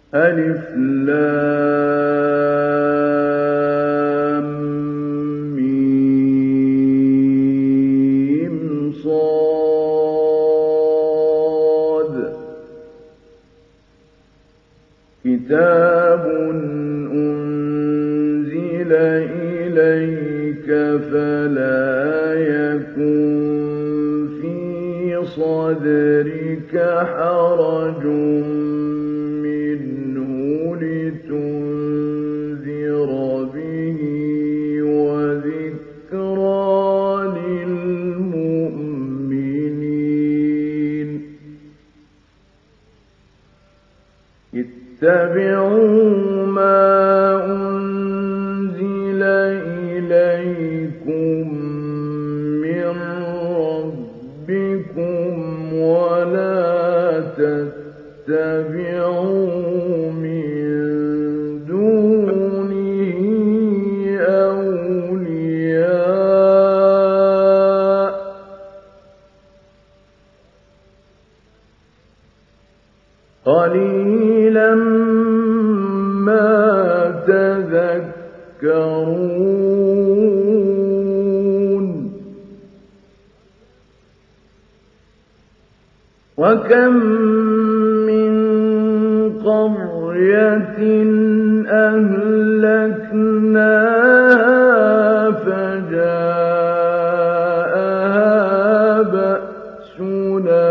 ألف لام ميم صاد كتاب أنزل إليك فلا يكن في صدرك حرج منه لتنذر به وذكرى للمؤمنين اتبعوا ما أنزل إليكم من ربكم ولا تتبعوا من دونه أولياء قليلا ما تذكرون وكم من قرية أهلكناها فجاءها بأسنا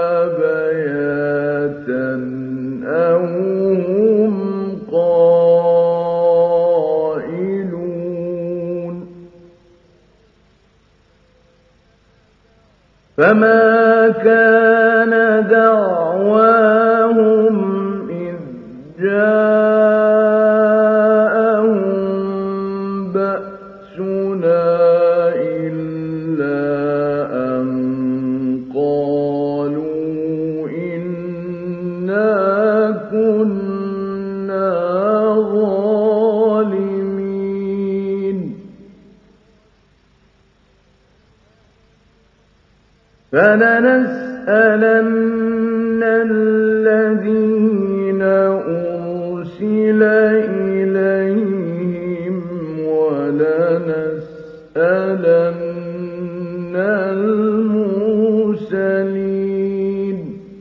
بياتا أو هم قائلون فما كان دعواهم إذ جاءهم بأسنا إلا أن قالوا إنا كنا ظالمين فلنسألن الذين أرسل إليهم ولنسألن المرسلين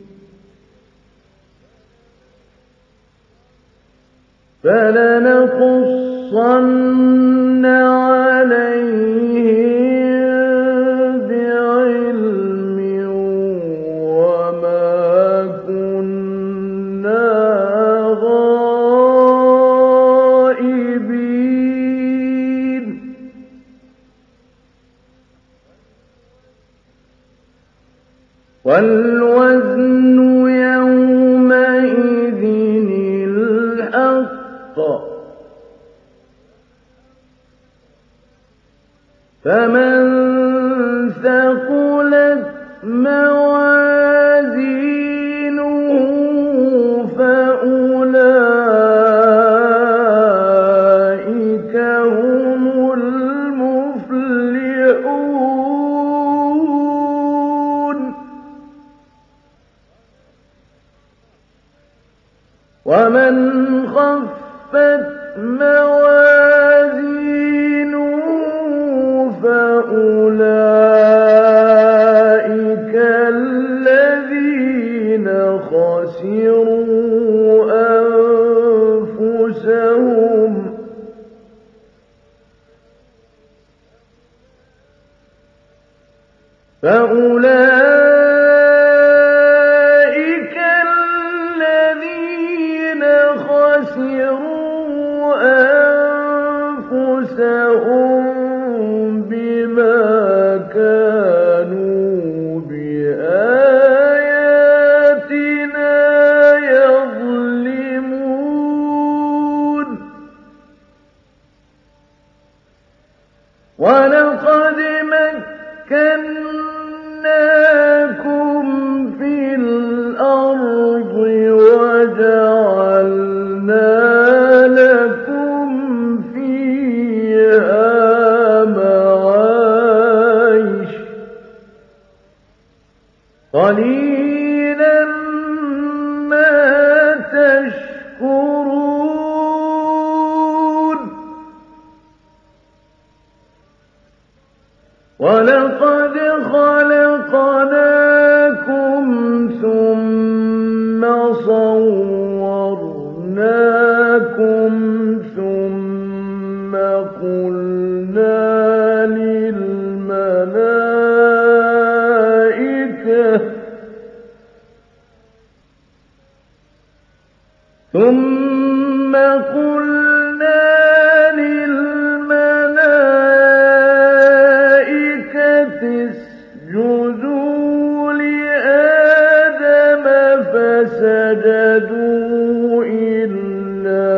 فلنقصن عليهم بعلم وما كنا غائبين والوزن يومئذ الحق فمن ثقلت موازينه فأولئك هم المفلحون ومن خفت موازينه فأولئك الذين خسروا أنفسهم بما كانوا بآياتنا يظلمون ولقد مكناكم في الأرض وجعلنا لكم فيها معايش قليلا ما تشكرون ثم قلنا للملائكة اسجدوا لآدم فسجدوا إلا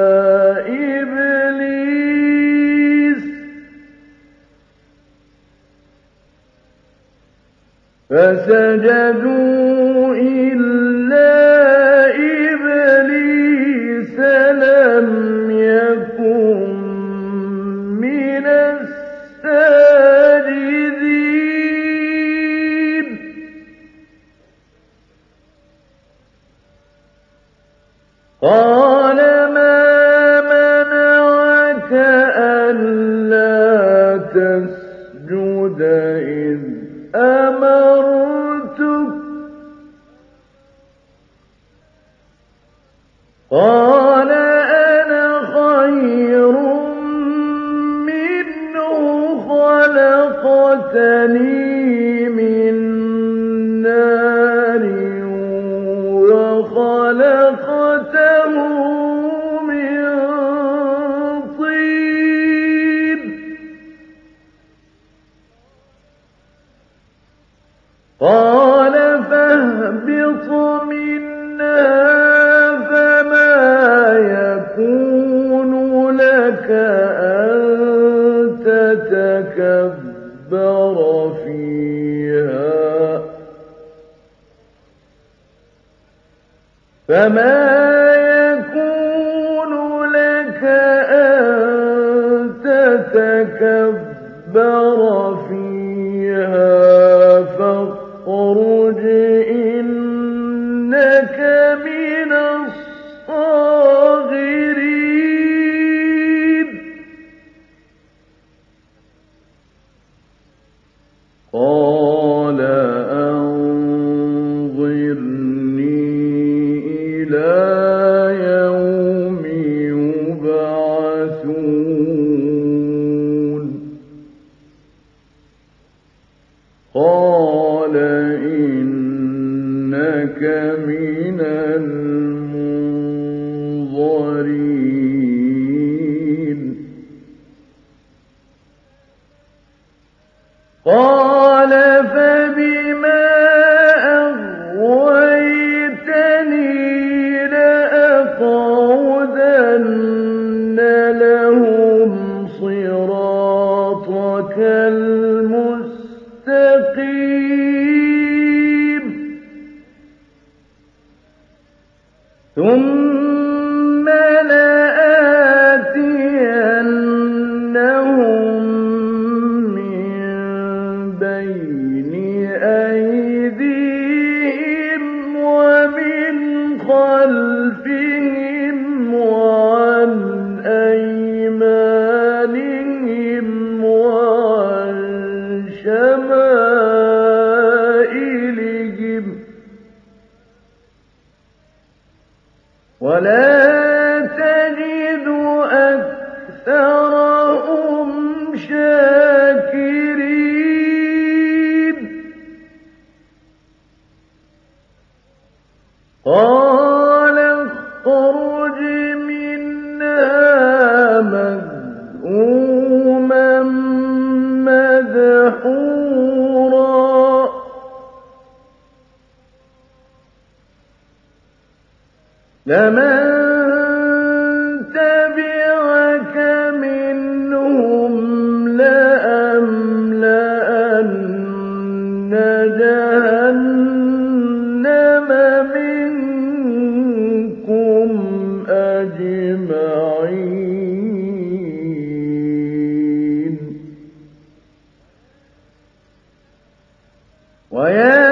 إبليس لم يكن من الساجدين قال ما منعك ألا تسجد إذ أمرتك قال أنا خير منه خلقتني من نار وخلقته من طين قال فاهبط منها فما يكون لك أن تتكبر فيها فاخرج إنك من الصاغرين قال أنظرني إلى يوم يبعثون قال إنك من المنظرين قال فبما أغويتني لأقعدن لهم صراطك المستقيم ثم لآتينهم من بين أيديهم ومن خلفهم وعن أيمانهم وعن شمائلهم ولا تجد أكثرهم شاكرين قال اخرج منها مذءوما مدحورا لمن تبعك منهم لأملأن جهنم منكم أجمعين ويا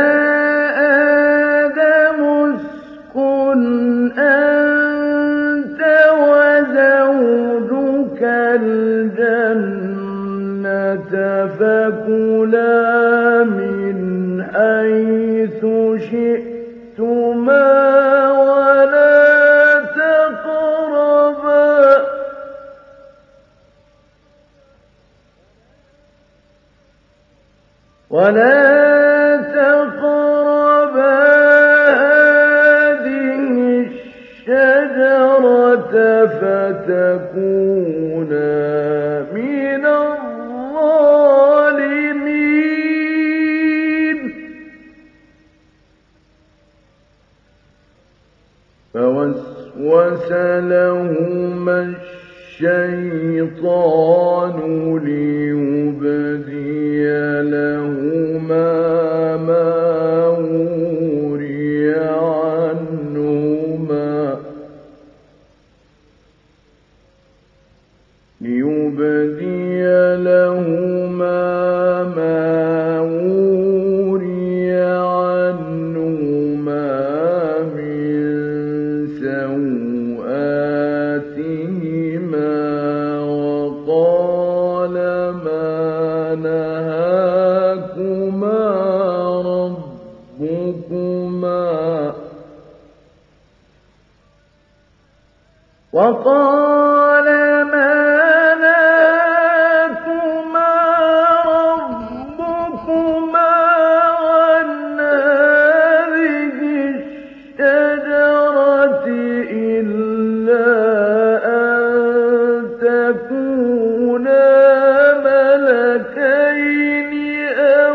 آدم اسكن أنت وزوجك الجنة فكلا من حيث شئتما ولا تقربا هذه الشجرة فتكونا من الظالمين فوسوس لهما الشيطان ليبدي لهما ما وري عنهما من سوآتهما وقال ما نهاكما ربكما عن هذه الشجرة إلا أن تكونا ملكين أو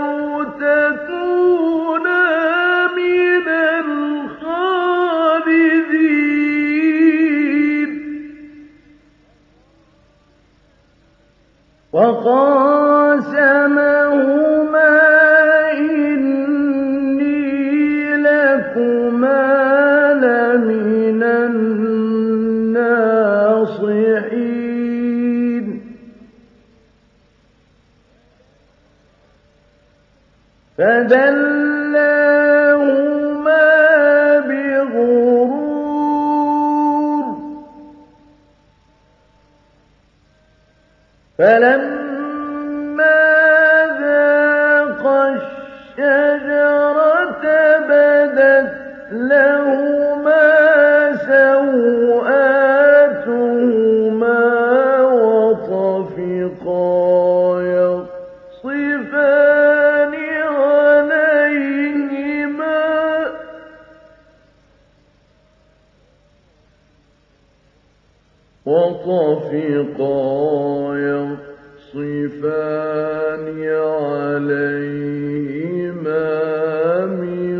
تكونا من الخالدين وقاسمهما إني لكما لمن الناصحين فدلاهما بغرور فلما ذاقا الشجرة بدت لهما سوآتهما وطفقا يخصفان عليهما من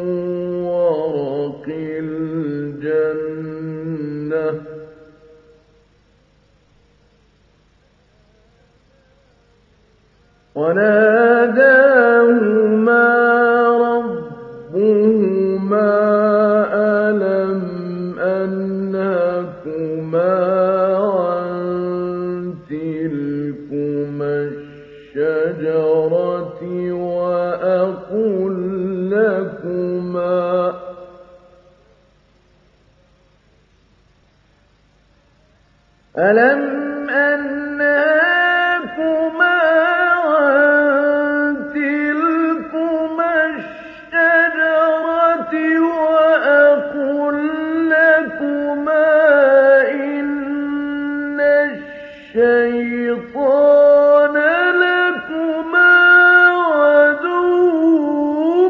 ورق الجنة وناداهما ربهما ألم أنهكما عن تلكما الشجرة وأقل لكما إن الشيطان لكما عدو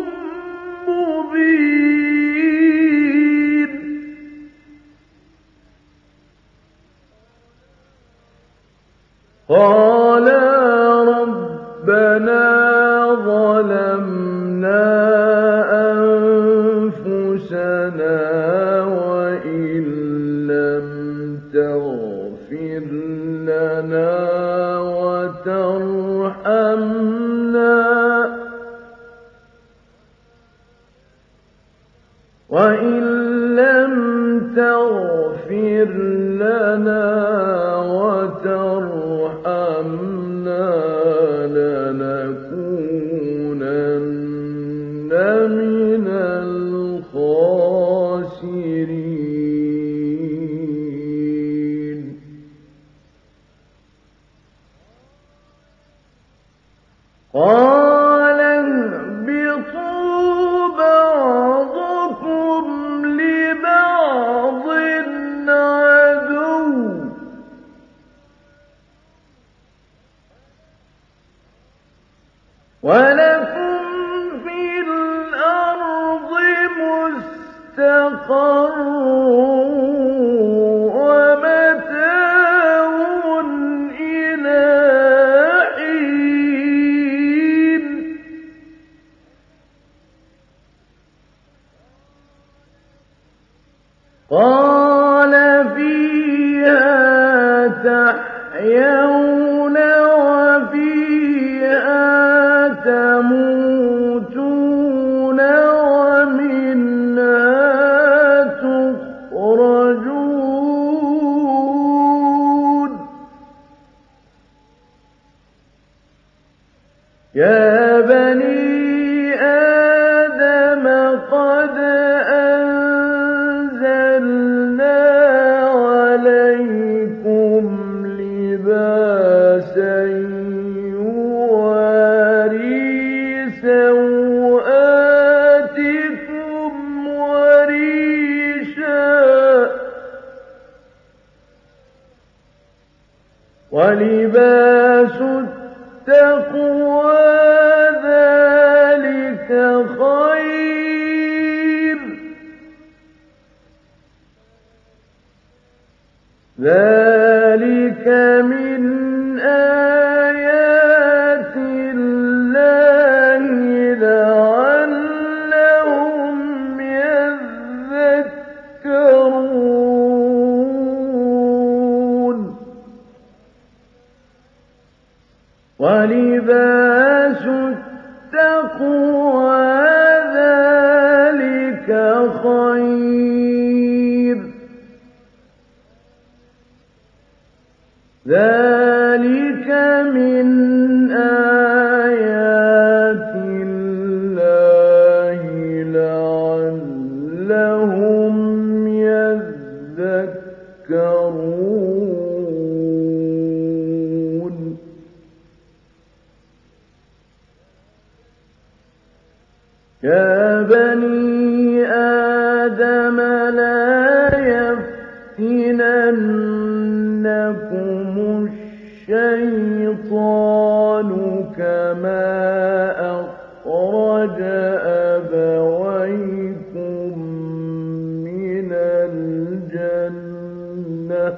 مبين قالا ربنا ظلمنا أنفسنا وإن لم تغفر لنا وترحمنا لنكونن من الخاسرين قال اهبطوا بعضكم لبعض عدو تحيون وفيها تموتون ومنها تخرجون يا بني آدم قد أنزلنا عليكم لباسا يواري سوآتكم ولباس التقوى ذلك خير ذلك من آيات الله لعلهم يذكرون ولباس التقوى ذلك خير ذلك من آيات الله لعلهم يذكرون يا بني آدم لا يفتننكم الشيطان كما أخرج أبويكم من الجنة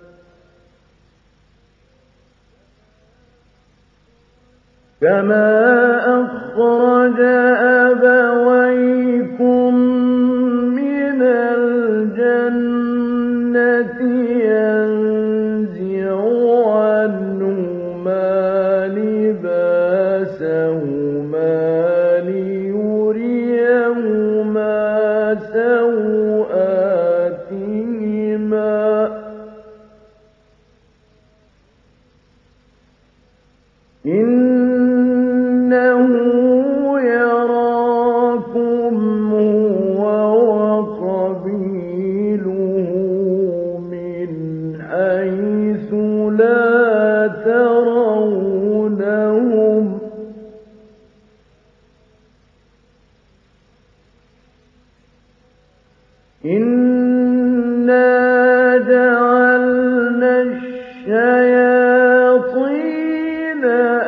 كما أخرج أبويكم من الجنة ينزع عنهما لباسهما ليريهما سوآتهما إنه يراكم هو وقبيله من حيث لا ترونهم إنا جعلنا الشياطين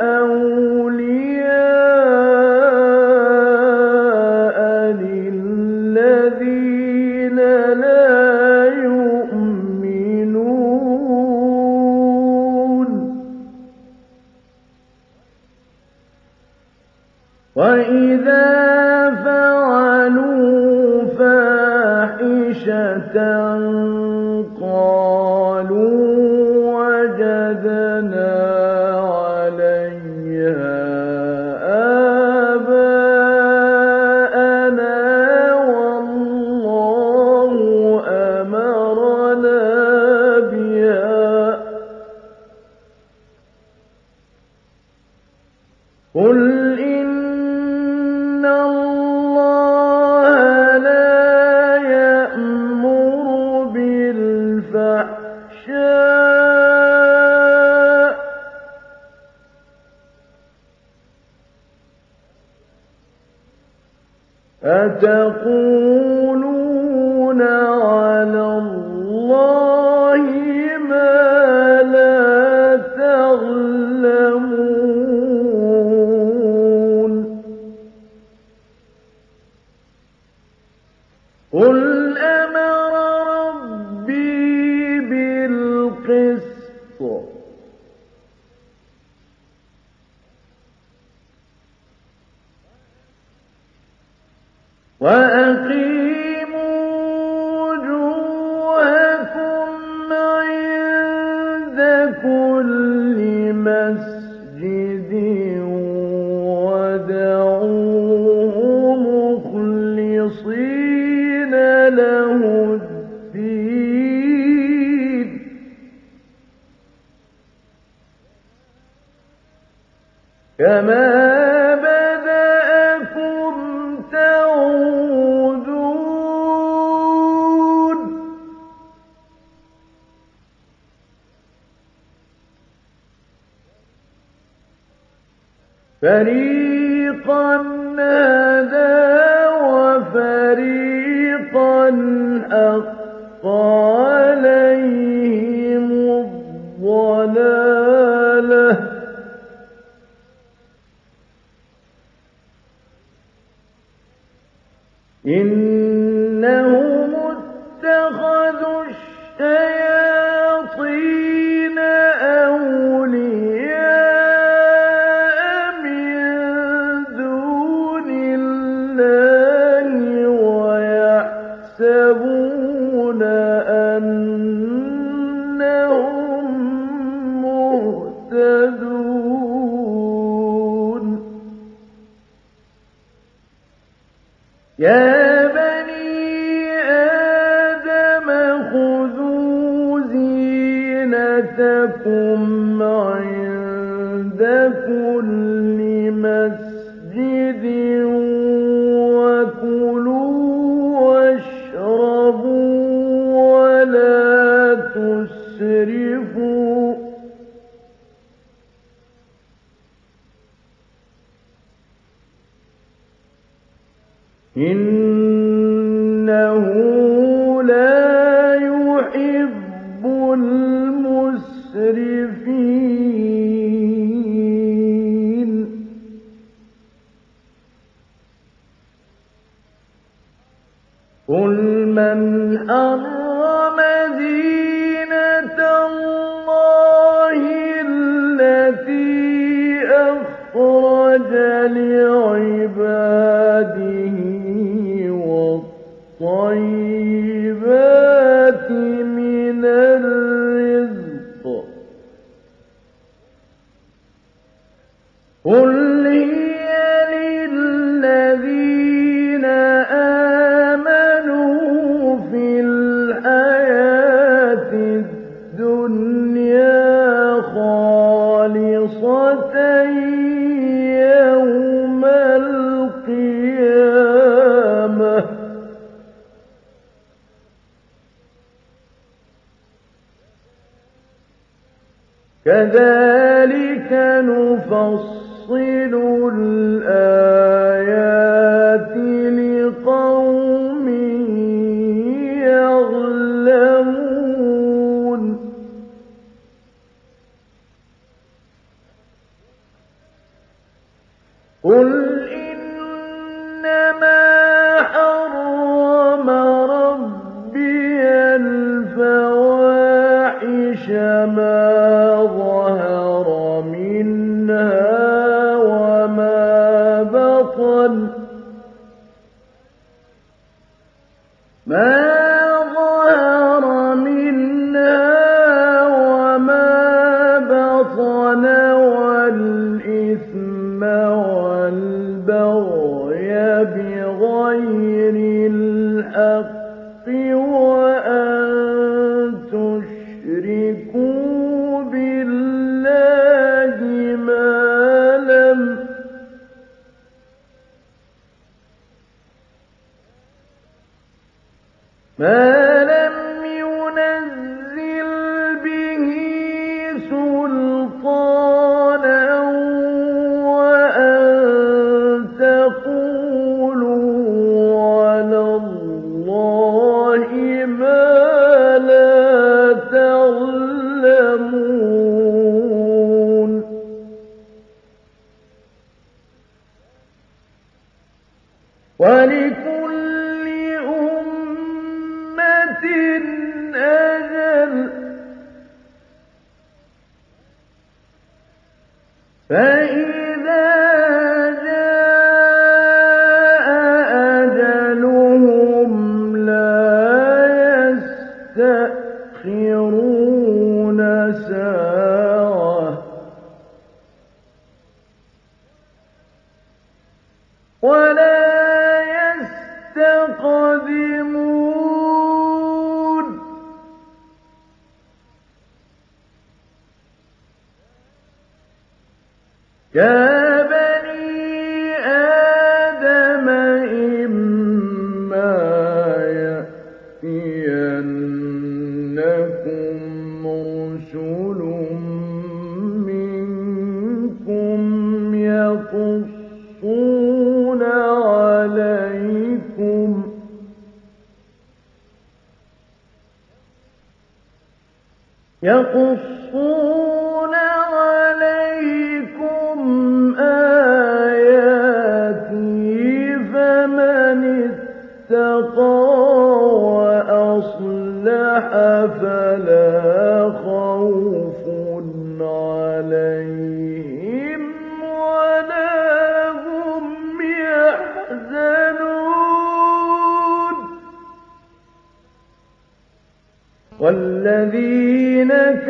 أولياء للذين لا يؤمنون وإذا فعلوا فاحشة قالوا وجدنا عليها آباءنا والله أمرنا بها قل إن الله لا يأمر بالفحشاء أتقولون على الله ما لا تعلمون قل أمر ربي كما بدأكم تعودون فريقا هدى وفريقا حق عليهم الضلالة إنهم اتخذوا الشياطين أولياء من دون الله ويحسبون أنهم مهتدون يا بني آدم خذوا زينتكم عند كل مسجد وكلوا واشربوا ولا تسرفوا إنه لا يحب المسرفين قل من حرم زينة الله التي أخرج لعباده والطيبات من الرزق قل هي للذين آمنوا في الحياة الدنيا خالصة يوم القيامة كذلك نفصل الآيات لقوم يعلمون قل إنما حرم ربي الفواحش ما ظهر منها وما بطن والإثم والبغي بغير الحق وأن تشركوا بالله ما لم ينزل به سلطانا وأن تقولوا على الله ما لا تعلمون ولكل أمة أجل فإذا جاء أجلهم لا يستأخرون ساعة ولا يستقدمون يا يقصون عليكم آياتي فمن اتقى وأصلح فلا خوف عليهم ولا هم يحزنون والذين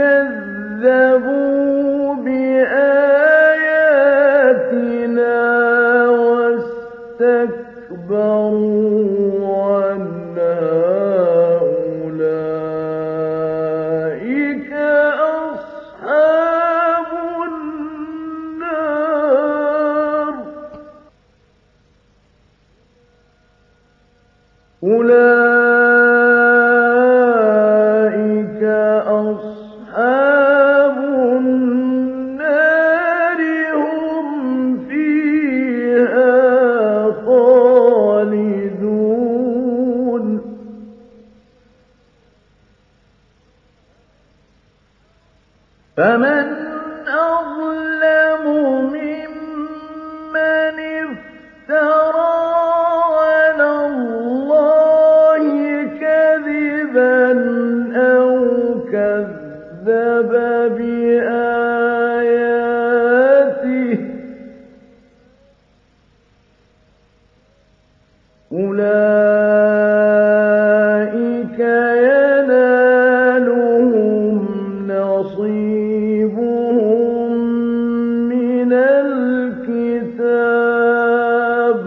كذبوا بآياتنا واستكبروا عنها أولئك أصحاب النار أولئك أصحاب النار هم فيها خالدون فمن أظلم ممن افترى على الله كذبا أو كذب بآياته أولئك ينالهم نصيبهم من الكتاب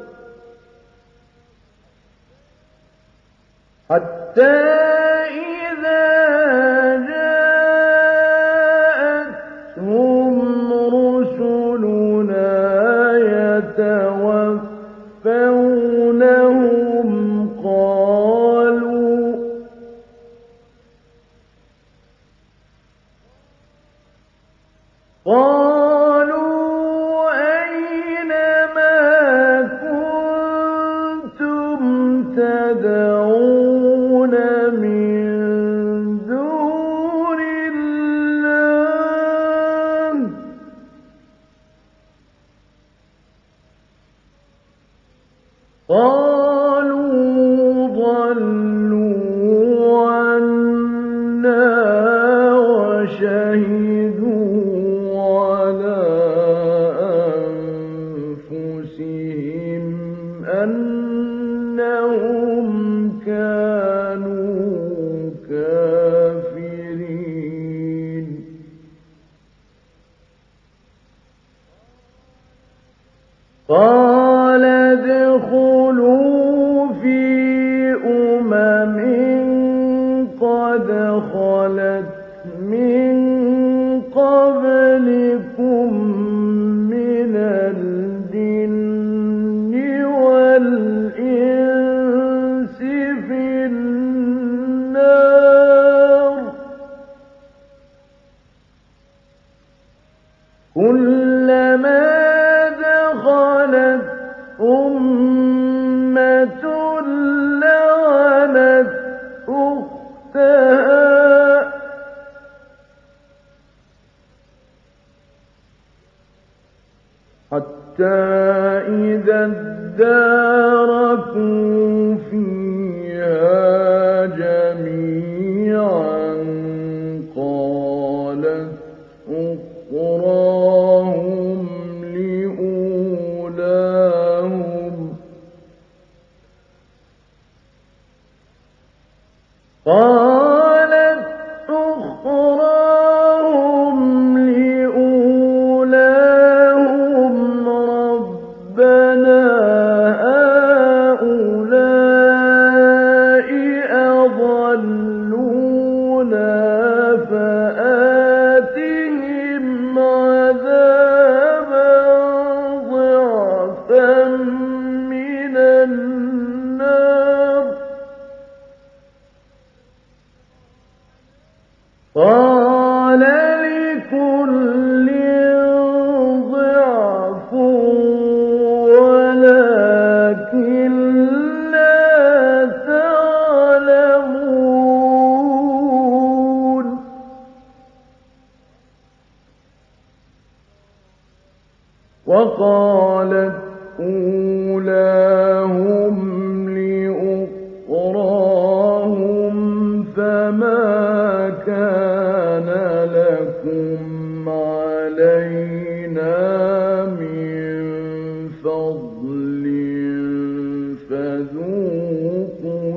حتى إذا جاءتهم رسلنا يتوفونهم قالوا أين ما كنتم تدعون من دون الله قالوا ضلوا عنا وشهدوا على أنفسهم أنهم كانوا كافرين قال ادخلوا في قد خلت من قبلكم من الجن والإنس في النار كلما دخلت أمة لعنت أختها حتى إذا اداركوا فيها جميعا قالت أخراهم لأولاهم ربنا هؤلاء أضلونا فآتهم عذابا ضعفا من النار قال لكل ضعف ولكن لا تعلمون وقالت أولاهم لأخراهم فما كان لكم علينا من فضل فذوقوا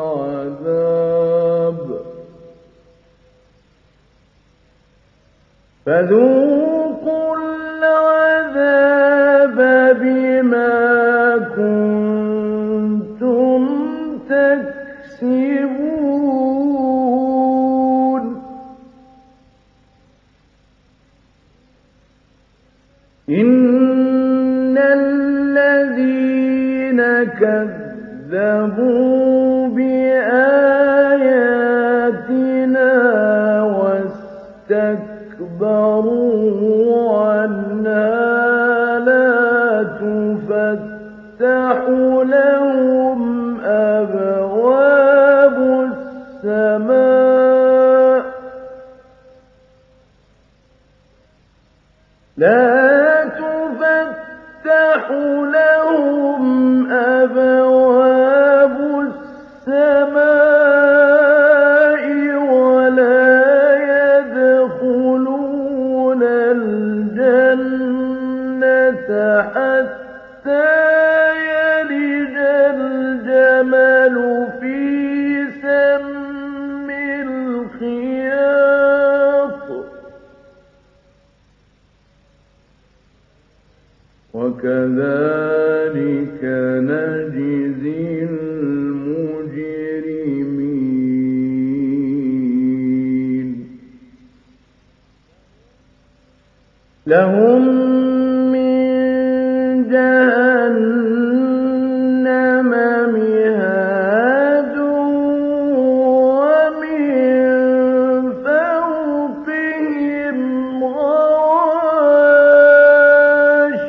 العذاب بما كنتم تكسبون إن الذين كذبوا بآياتنا واستكبروا عنها لا تفتح لهم أبواب السماء ولا يدخلون الجنة حتى يلج الجمل في سم الخياط وكذلك نجزي المجرمين لهم من جهنم مهاد ومن فوقهم غواش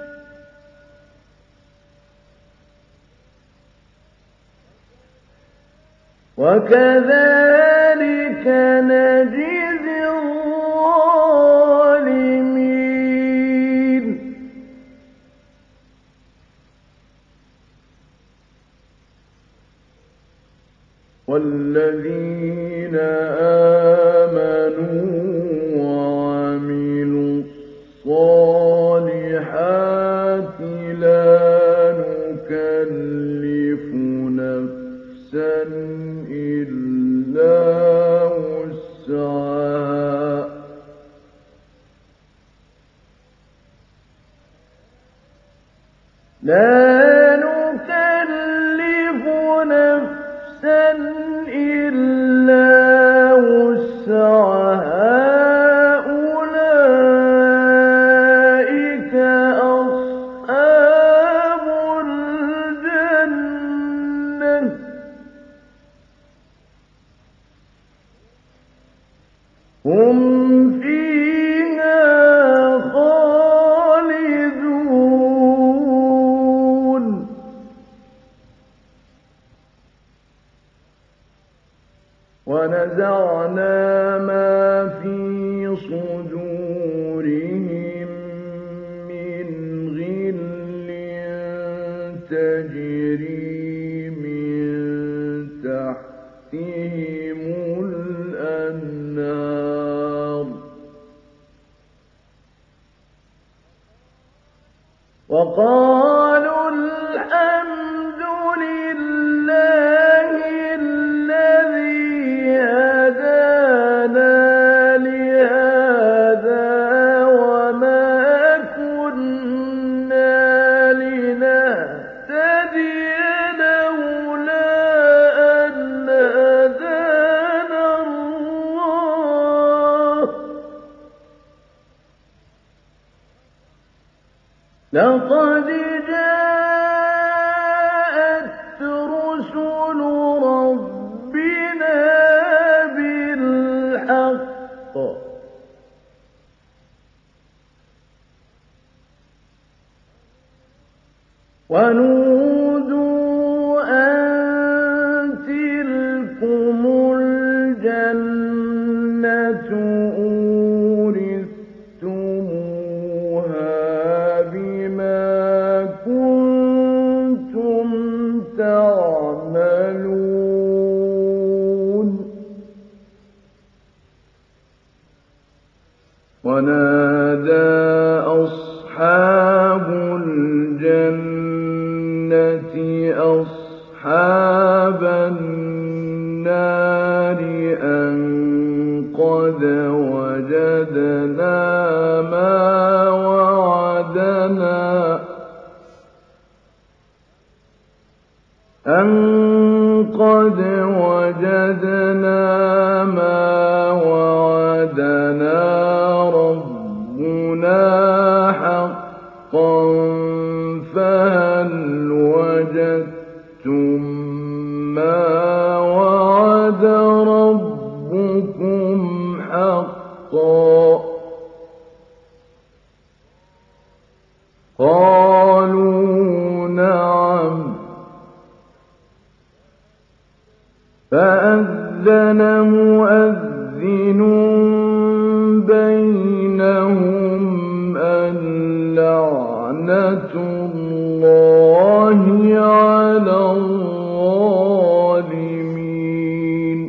وكذلك نجزي الظالمين والذين آمنوا وعملوا الصالحات لا نكلف نفسا إلا وسعها أولئك أصحاب الجنة هم فيها خالدون ونزعنا ما في صدورهم من غل تجري من تحتهم الأنهار وقالوا الحمد لله الذي هدانا لهذا وما كنا لنهتدي لولا أن هدانا الله لقد جاءت رسل ربنا بالحق ونودوا أن تلكم الجنة أورثتموها ونادى أصحاب الجنة أصحاب النار أن قد وجدنا ما وعدنا ربنا حقا فهل وجدتم ما وعد ربكم حقا قالوا نعم فأذن مؤذن بينهم اللعنة الله على الظالمين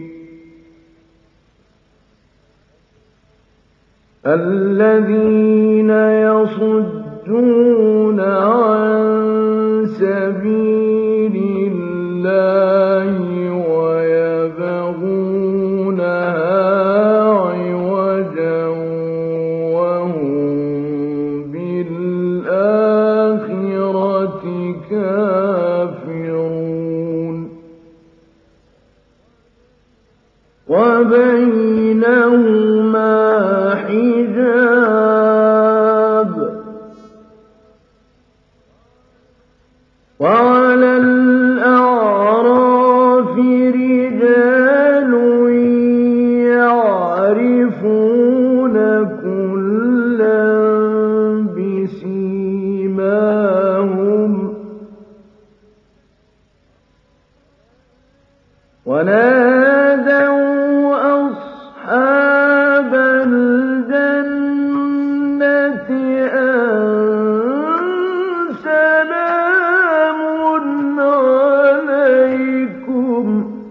الذين يصدون عن سبيل الله ويبغونها عوجا وهم بالآخرة كافرون وبينهما حجاب وعلى الأعراف رجال يعرفون كلا بسيماهم ونادوا أصحاب الجنة أن سلام عليكم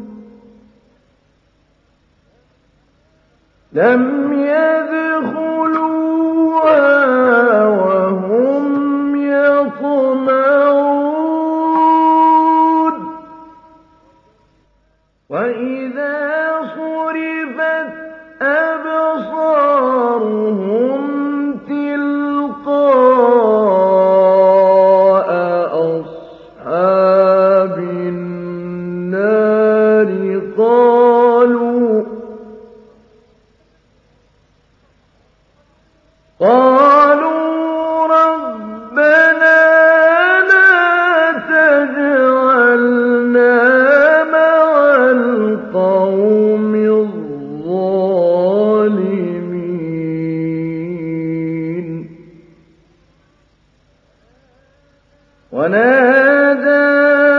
لم يدخلوها وهم يطمعون وإذا صرفت أبصارهم تلقاء أصحاب النار قالوا ربنا لا تجعلنا مع القوم الظالمين ونادى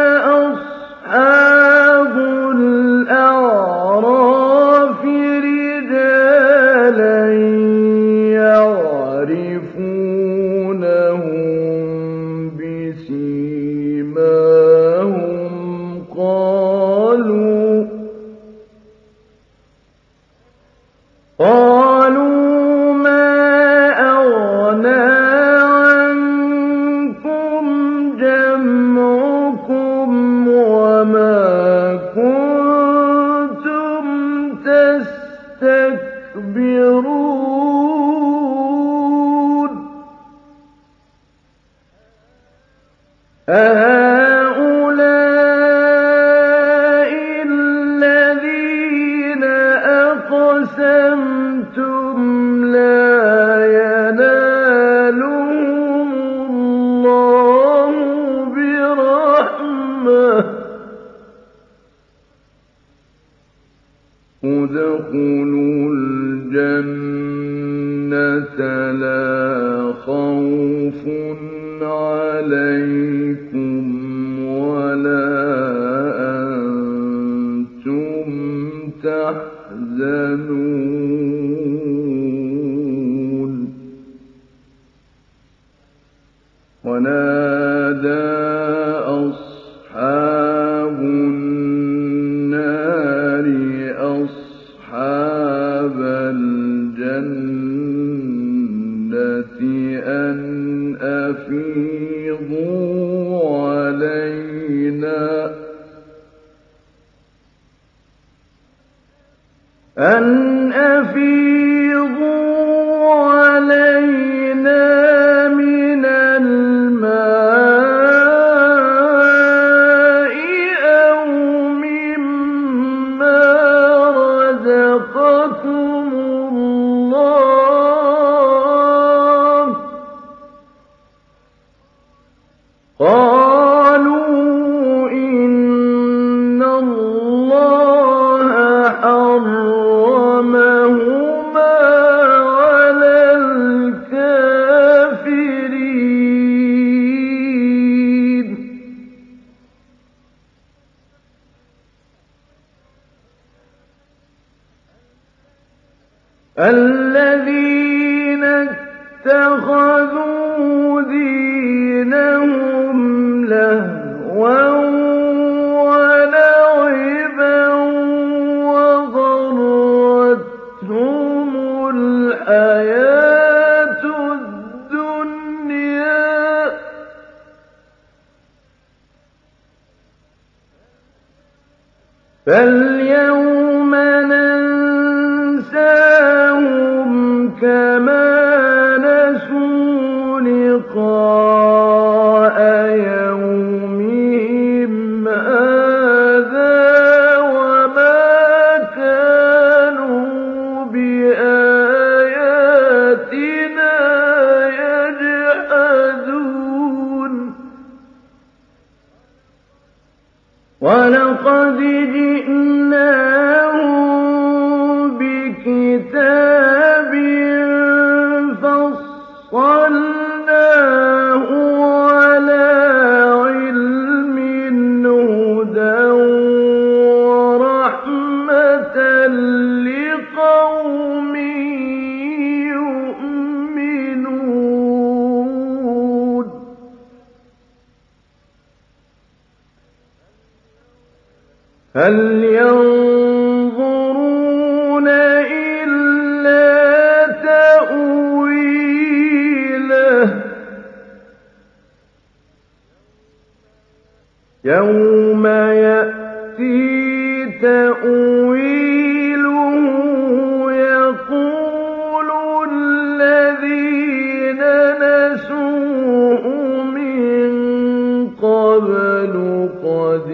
أصحاب الأعراف رجالا يعرفونهم بسيماهم قالوا ما أغنى عنكم جمعكم وما كنتم تستكبرون أهؤلاء الذين أقسمتم لا ينالهم الله برحمة ادخلوا الجنة لا خوف عليكم ولا أنتم تحزنون ونادى أصحاب النار أصحاب الجنة أن أفيضوا علينا من الماء أو مما رزقكم الله. قالوا إن الله حرمهما على الكافرين. الذين اتخذوا دينهم لهوا ولعبا وغرتهم الحياة الدنيا فاليوم ننساهم كما نسوا لقاء يومهم هذا وما كانوا بآياتنا يجحدون. ولقد جئناهم بكتاب فصلناه على علم هدى ورحمة لقوم يؤمنون. هل ينظرون إلا تأويله يوم يأتي تأويله يقول الذين نسوه من قبل قد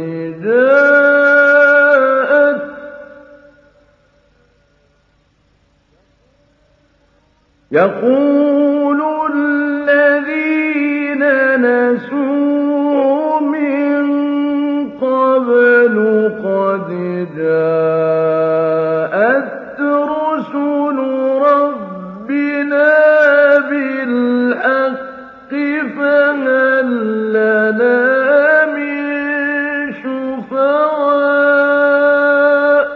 يقول الذين نسوه من قبل قد جاءت رسل ربنا بالحق فهل لنا من شفعاء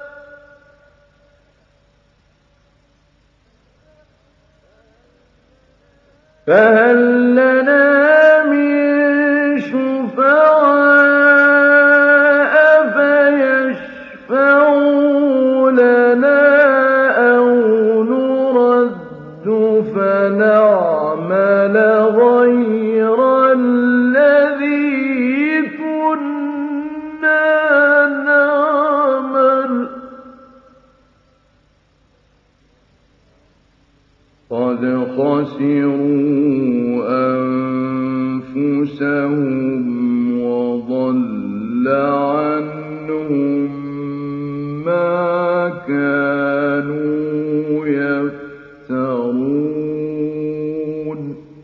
فيشفعوا لنا أو نرد فنعمل غير الذي كنا نعمل قد خسروا أنفسهم وضل عنهم ما كانوا يفترون.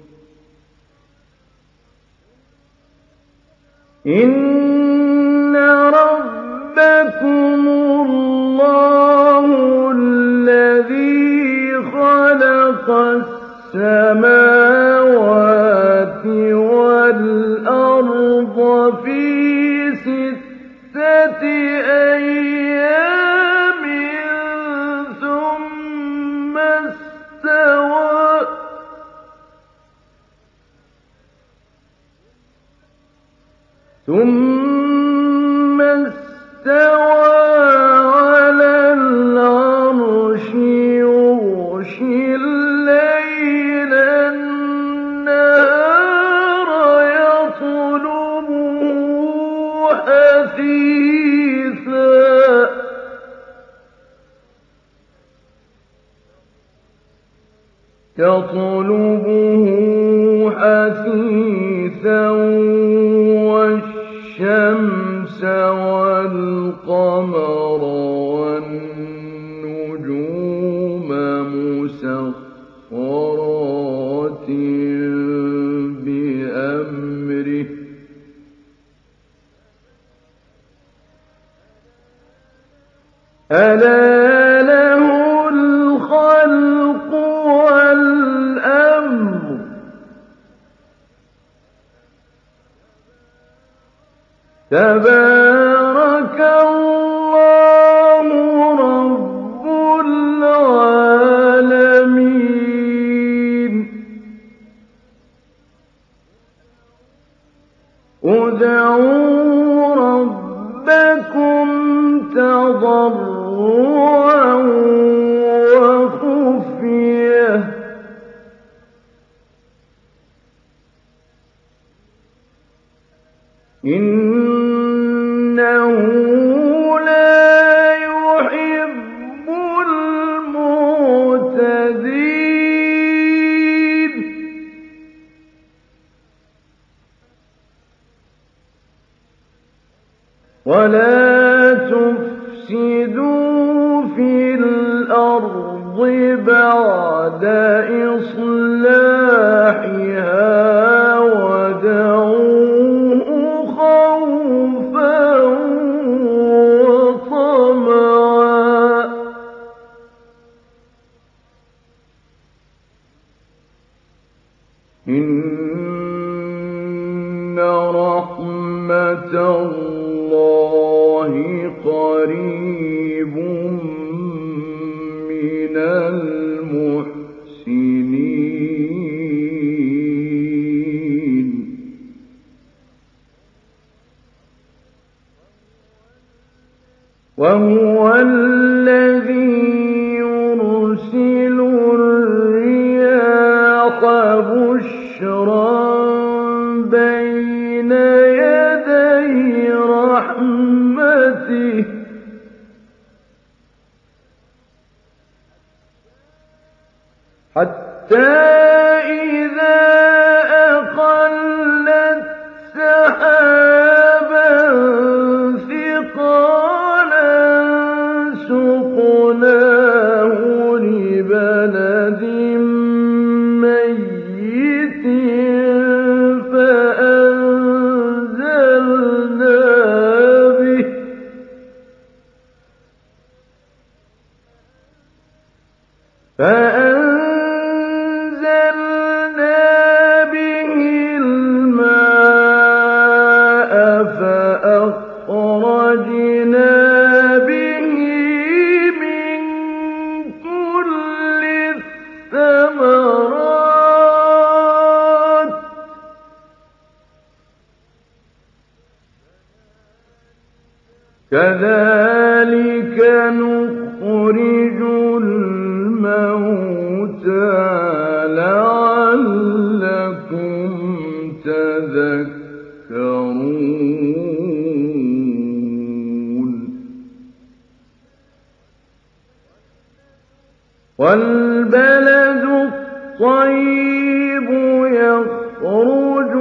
إن ربكم الله الذي خلق السماوات والأرض في 6 أيام ثم استوى على العرش يغشي الليل النهار يطلبه حثيثا يطلبه حثيثا والشمس والقمر والنجوم مسخرات بأمره ألا له الخلق والأمر تبارك الله رب العالمين ادعوا ربكم تضرعا وخفية إنه لا يحب المعتدين ولا تفسدوا في الأرض بعد إصلاحها ودعوه خوفا وطمعا إن رحمة الله قريب من المحسنين وهو الذي يرسل الرياح بشرا بين يدي رحمته حتى إذا أقلت سحابا ثقالا سقناه لبلد ميت فأنزلنا به الماء فأخرجنا به من كل الثمرات كذلك نخرج الموتى لعلكم تذكرون والبلد الطيب يخرج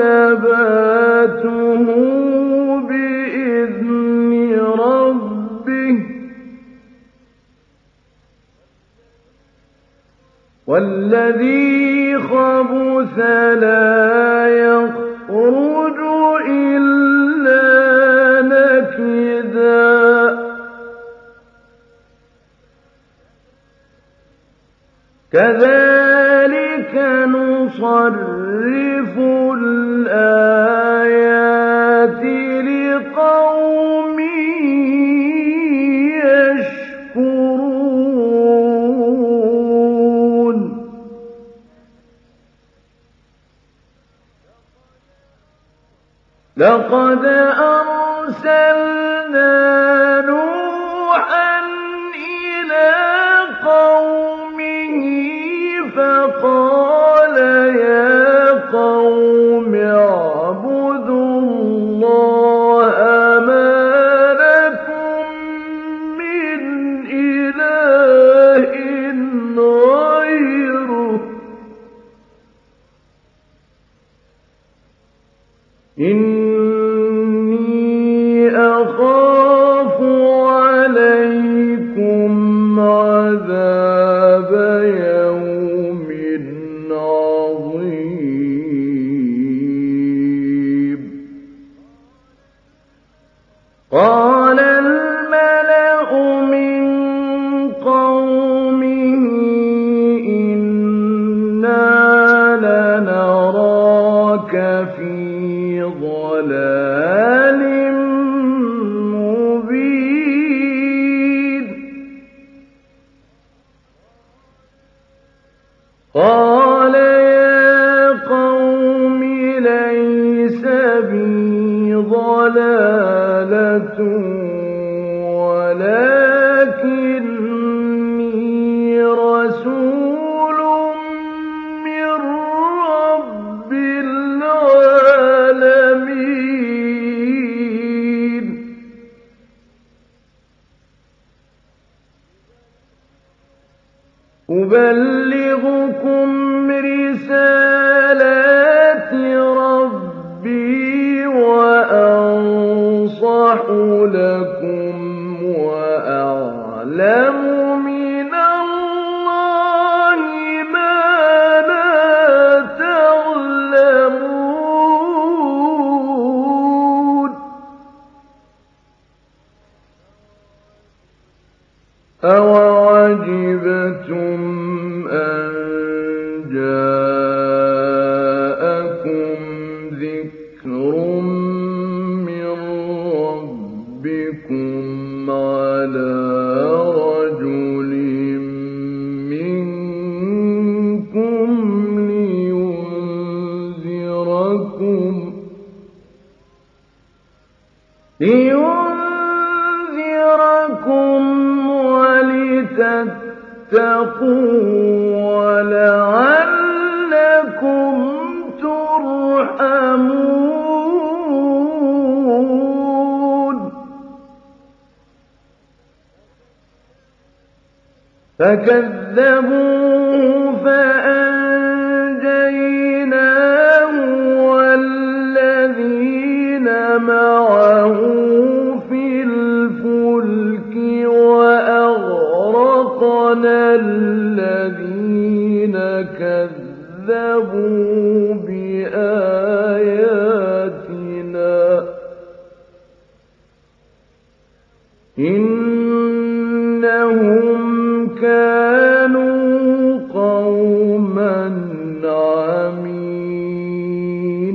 نباته بإذن ربه والذي خبث لا يخرج إلا نكدا كذلك نصرف الآيات لقوم يشكرون لقد أرسلنا نوحا إلى قومه فقال يا قوم اعبدوا الله ما لكم من إله غيره إِنِّي أَخَافُ عَلَيْكُمْ عَذَابَ يَوْمٍ عَظِيمٍ قَالَ الْمَلَأُ مِن قَوْمِهِ إِنَّا لَنَرَاكَ فِي ضَلَالٍ مُّبِينٍ قَالَ يَا قَوْمِ لَيْسَ بِي ضَلَالَةٌ وَلَٰكِنِّي رَسُولٌ مِّن رَّبِّ الْعَالَمِينَ أُبَلِّغُكُمْ رِسَالَاتِ رَبِّي وَأَنصَحُ لَكُمْ وَأَعْلَمُ مِنَ اللَّهِ مَا لَا تَعْلَمُونَ أَوَعَجِبْتُمْ أَن جَاءَكُمْ ذِكْرٌ مِّن رَّبِّكُمْ عَلَىٰ رَجُلٍ مِّنكُمْ لِيُنذِرَكُمْ وَلِتَتَّقُوا وَلَعَلَّكُمْ تُرْحَمُونَ فَكَذَّبُوهُ فَأَنجَيْنَاهُ وَالَّذِينَ مَعَهُ فِي الْفُلْكِ وَأَغْرَقْنَا الَّذِينَ كَذَّبُوا بِآيَاتِنَا إِنَّهُمْ كَانُوا قَوْمًا عَمِينَ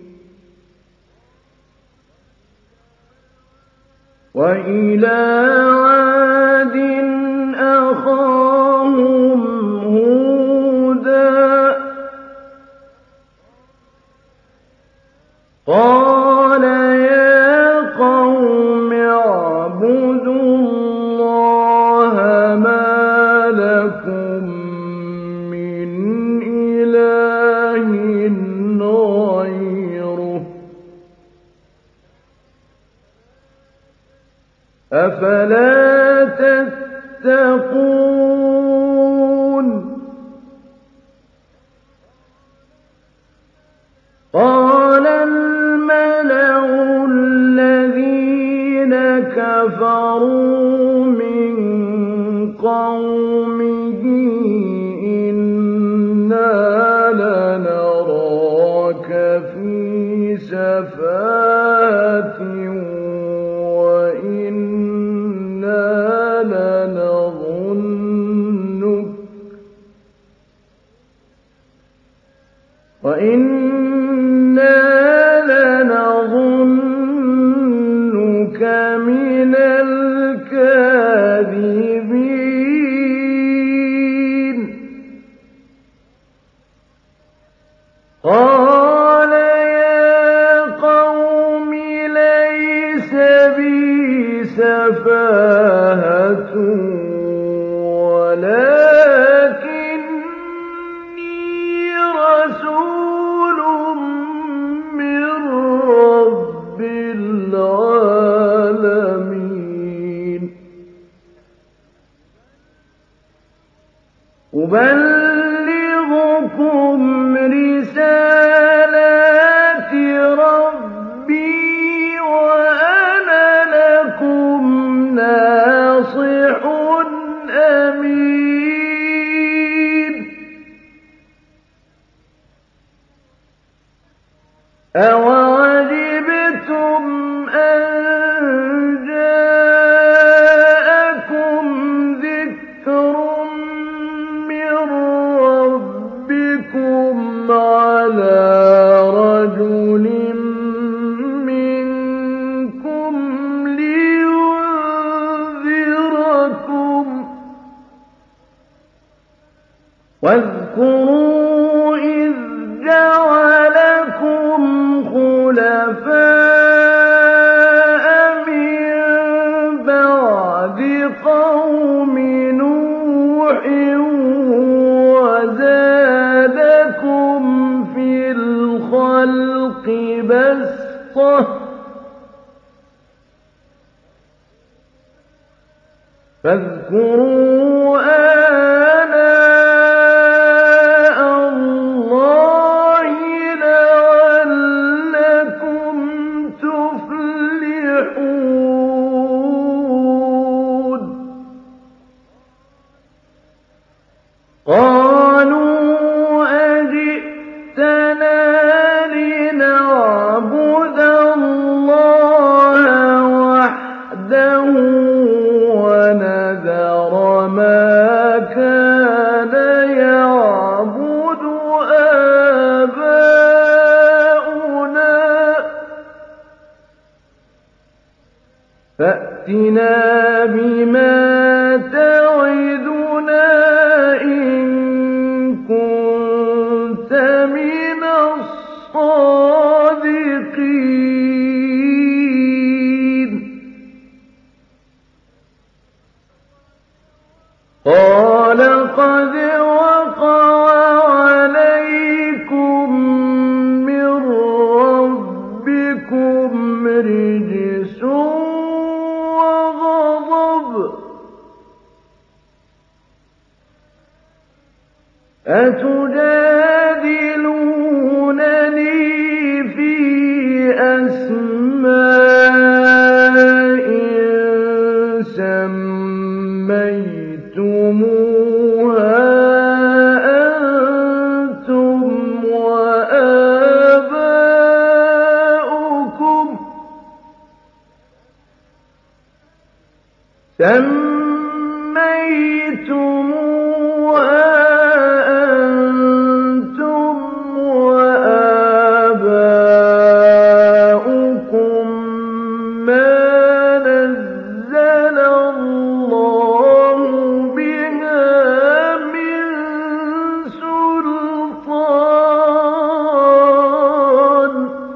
وَإِلَىٰ عَادٍ أَخَاهُمْ هُودًا قَالَ يَا قَوْمِ اعْبُدُوا اللَّهَ مَا لَكُم مِّنْ إِلَٰهٍ غَيْرُهُ أَفَلَا تَتَّقُونَ قَالَ الْمَلَأُ الَّذِينَ كَفَرُوا مِن قَوْمِهِ إِنَّا لَنَرَاكَ فِي سَفَاهَةٍ وَإِنَّا لَنَظُنُّكَ مِنَ الْكَاذِبِينَ قَالَ يَا قَوْمِ لَيْسَ بِي سَفَاهَةٌ وَلَٰكِنِّي رَسُولٌ مِّن رَّبِّ الْعَالَمِينَ أُبَلِّغُكُمْ رِسَالَاتِ رَبِّي واذكروا إذ جعلكم خلفاء من بعد قوم نوح وزادكم في الخلق بسطة فاذكروا آلاء الله لعلكم تفلحون قالوا أجئتنا لنعبد الله وحده ونذر ما كان يعبد آباؤنا فأتنا بما تعدنا إن كنت من الصادقين قال قد وقع عليكم من ربكم رجس وغضب أتجادلونني في أسماء سميتموها أنتم وآباؤكم ما نزل الله بها من سلطان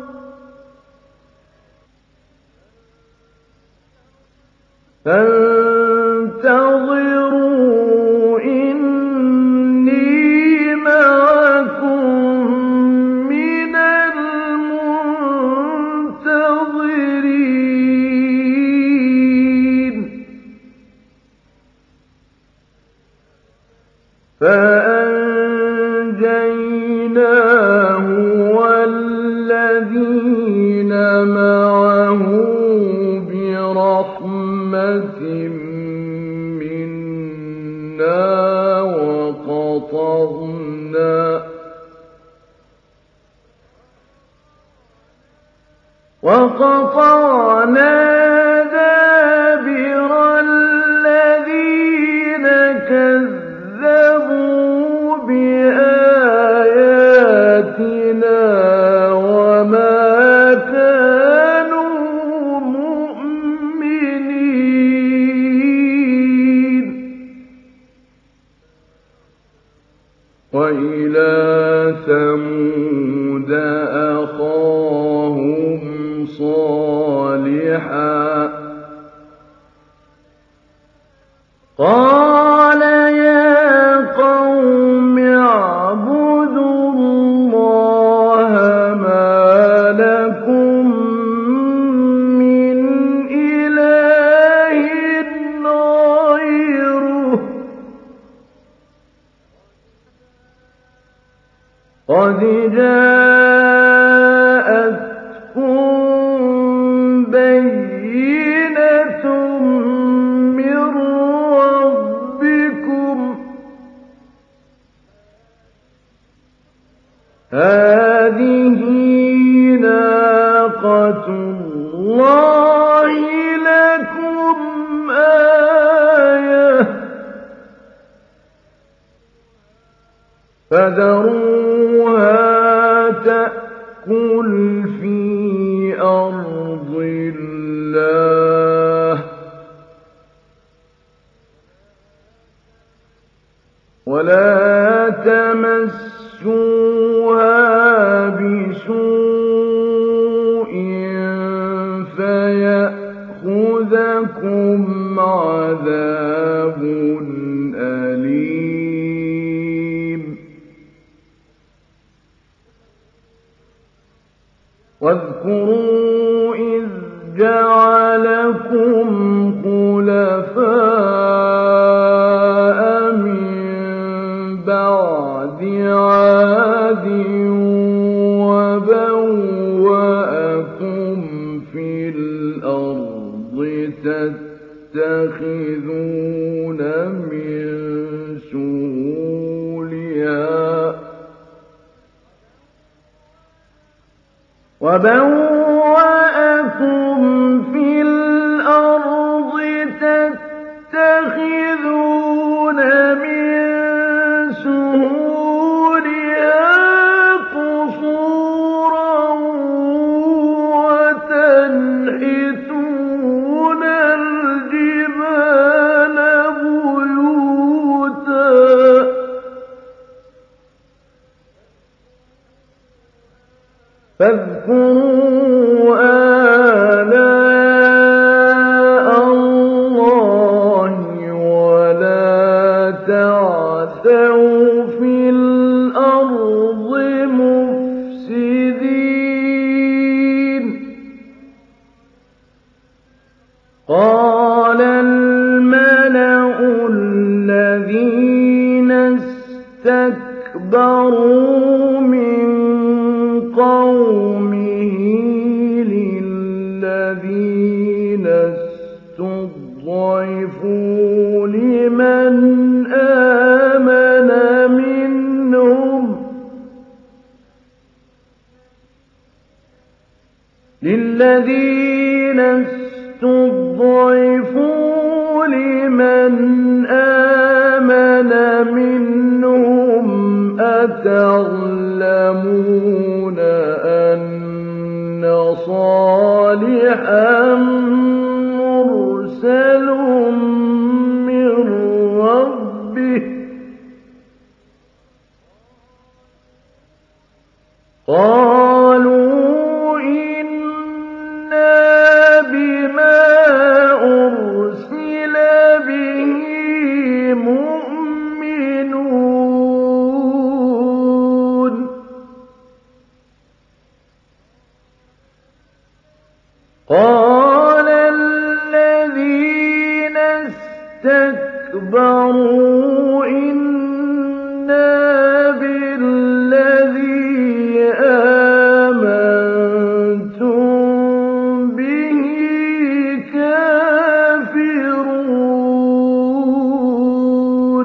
فانتظروا إني معكم من المنتظرين فأنجيناه والذين معه برحمة منا وقطعنا دابر الذين كذبوا بآياتنا وما كانوا مؤمنين وإلى ثمود أخاهم صالحا قال يا قوم اعبدوا الله ما لكم من إله غيره قد جاءتكم بينة من ربكم هذه ناقة الله لكم آية فذروها تأكل في أرض الله ولا تمسوها بسوء فيأخذكم عذاب أليم واذكروا إذ جعلكم خلفاء من بعد عاد وبوأكم في الأرض تتخذون من سهولها قصورا وتنحتون الجبال بيوتا فاذكروا آلاء الله ولا تعثوا في الأرض مفسدين قال الملأ الذين استكبروا من قومه للذين استضعفوا لمن آمن منهم أتعلمون أن صالحا مرسل من ربه قالوا إنا بما أرسل به مؤمنون قال الذين استكبروا إنا بالذي آمنتم به كافرون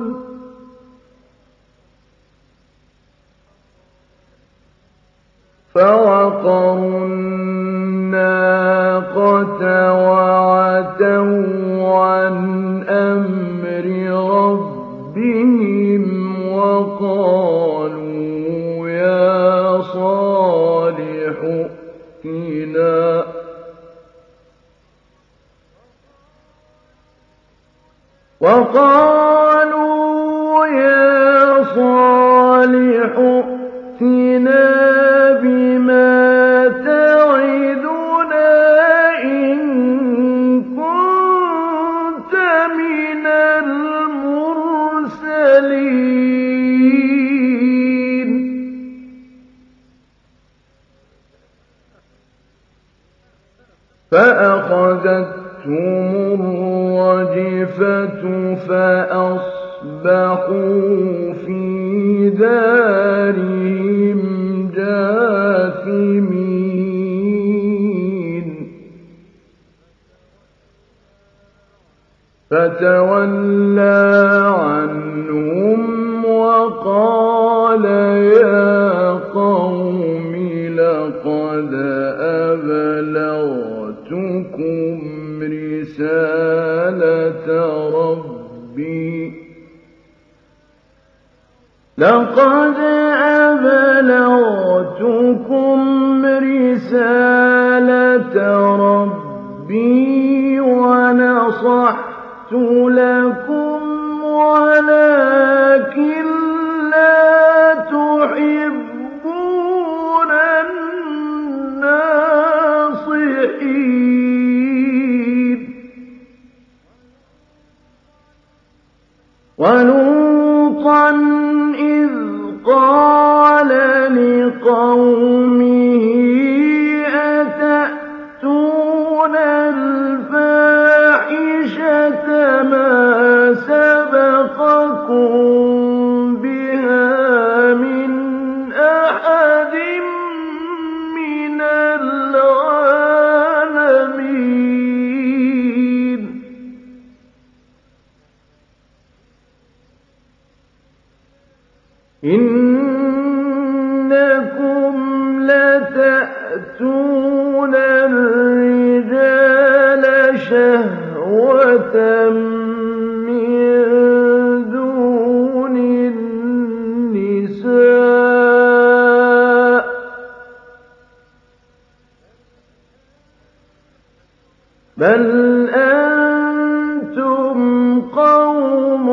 فوقروا الناقة وعتوا عن أمر ربهم وقالوا يا صالح ائتنا بما تعدنا إن كنت من المرسلين فأخذتهم الرجفة فأصبحوا في دارهم جاثمين فتولى عنهم وقال يا قوم لقد أبلغتكم رسالة ربي ونصحت لكم ولكن لوطا إذ قال لقومه أتأتون الفاحشة ما سبقكم بها من أحد من العالمين إنكم لتأتون الرجال شهوة من دون النساء بل أنتم قوم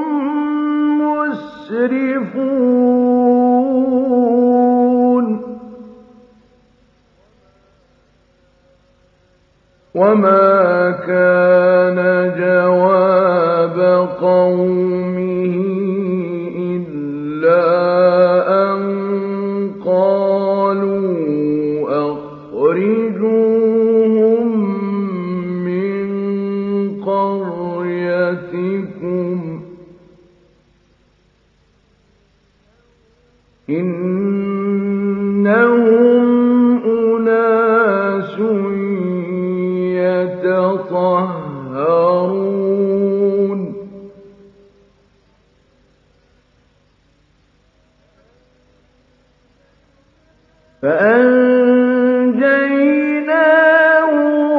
مسرفون وما كان جواب قومه إلا أن قالوا أخرجوهم من قريتكم إنهم أناس يتطهرون فأنجيناه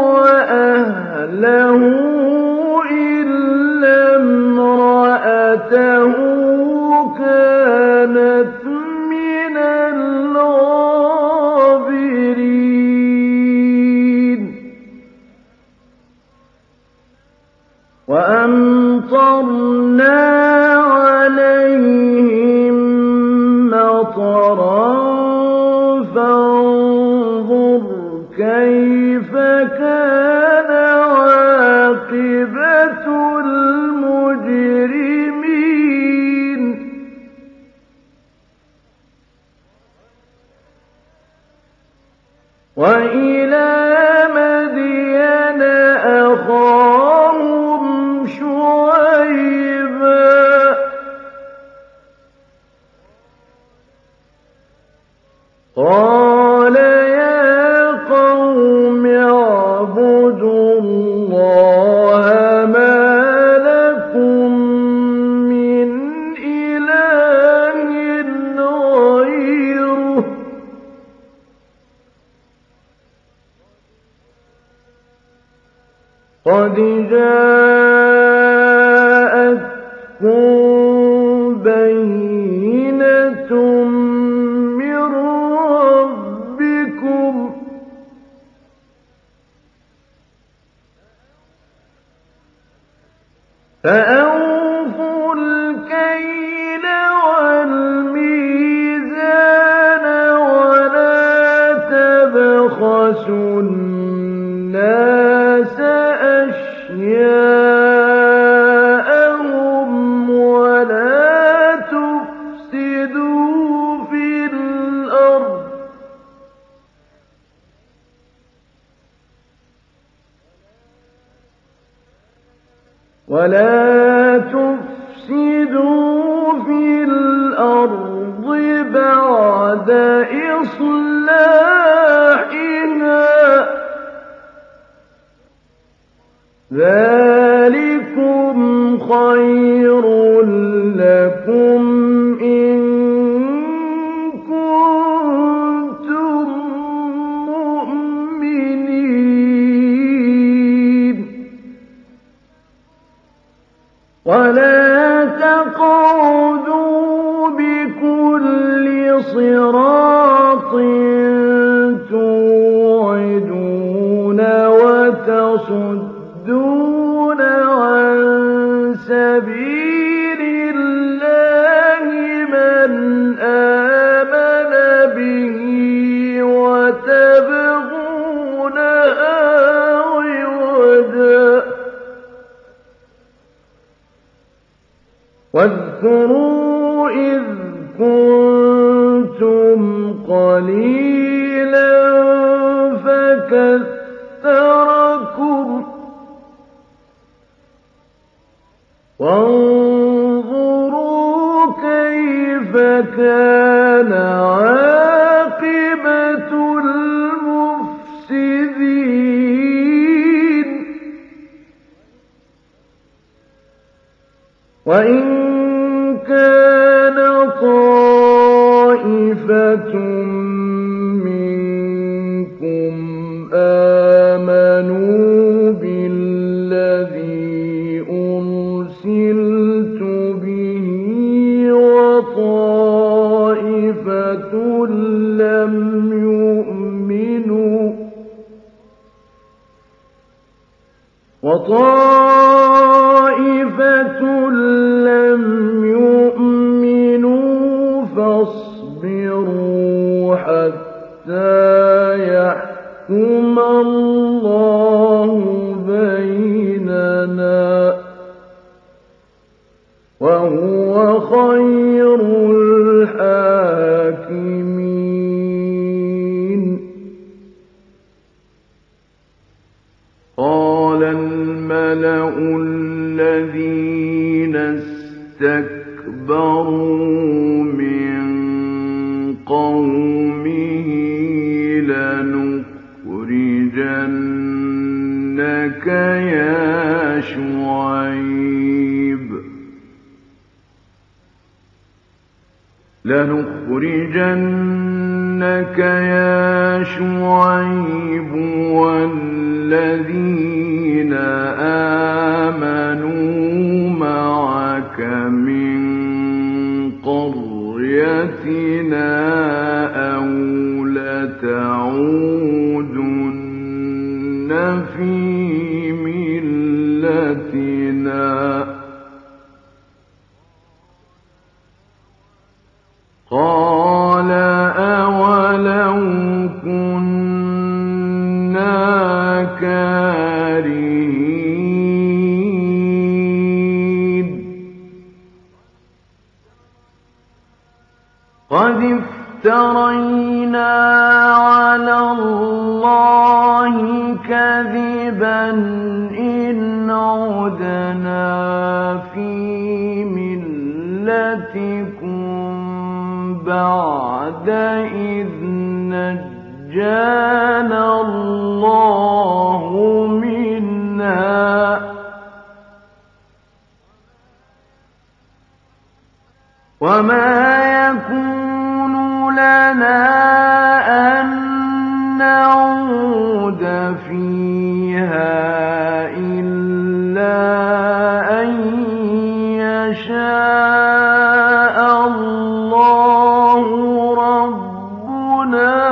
وأهله إلا امرأته كانت من الغابرين وأمطرنا عليهم مطرا فانظر كيف كان عاقبة المجرمين وإلى مدين أخاهم شعيبا قال يا قوم اعبدوا الله ما لكم من إله غيره قد جاءتكم بينة من ربكم فأوفوا الكيل والميزان ولا تبخسوا الناس أشياءهم ولا تفسدوا في الأرض بعد إصلاحها ذلكم خير لكم إن كنتم مؤمنين واذكروا إذ كنتم قليلا فكثركم وانظروا كيف كان عاقبة المفسدين وإن كان طائفة منكم آمنوا بالذي أرسلت به وطائفة لم يؤمنوا فاصبروا حتى يحكم الله بيننا وهو خير الحاكمين. قال الملأ الذين استكبروا من قومه لنخرجنك يا شعيب والذين آمنوا معك من قريتنا أو لتعودن في ملتنا قال أولو كنا كارهين قد افترينا على الله كذبا إن عدنا في ملتكم بعد إذ نجانا الله منها وما يكون لنا أن نعود فيها إلا أن يشاء الله ربنا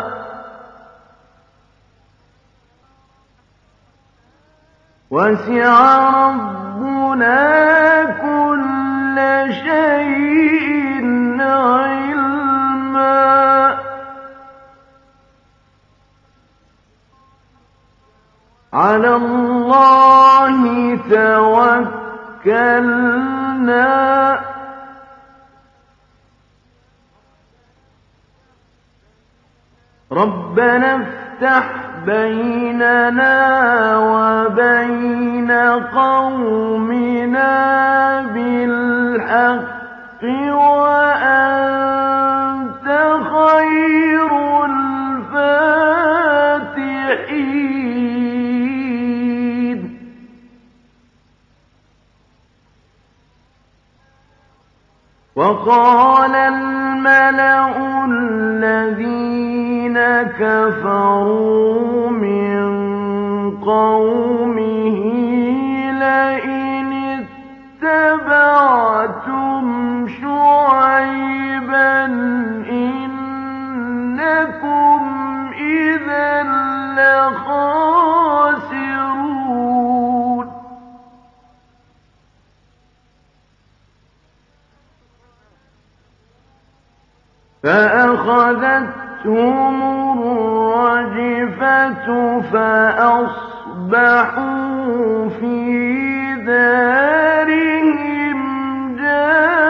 وسع ربنا كل شيء علما على الله توكلنا ربنا افتح بيننا وبين قومنا بالحق وأنت خير الفاتحين. وقال الملأ الذين كفروا من قومه لئن اتبعتم شعيبا إنكم إذا لخاسرون. فأخذتهم الرجفة فأصبحوا في دارهم جاثمين.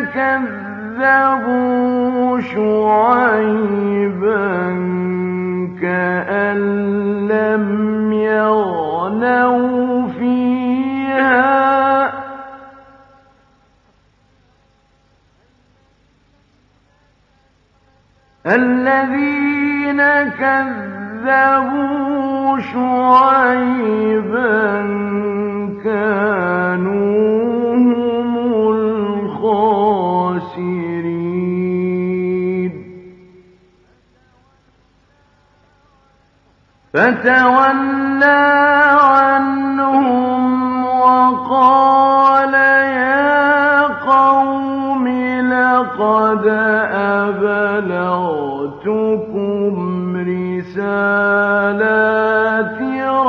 كذبوا شعيبا كأن لم يغنوا فيها الذين كذبوا شعيبا كانوا هم الخاسرين فتولى عنهم وقال يا قوم لقد أبلغتكم رسالات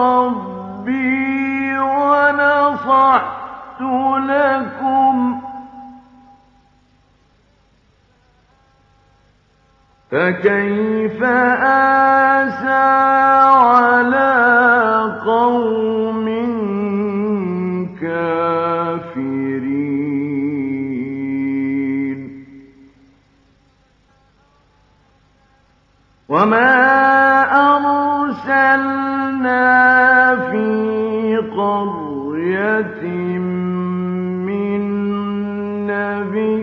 ربي ونصحت لكم فكيف آسى على قوم كافرين وما أرسلنا في قرية من نبي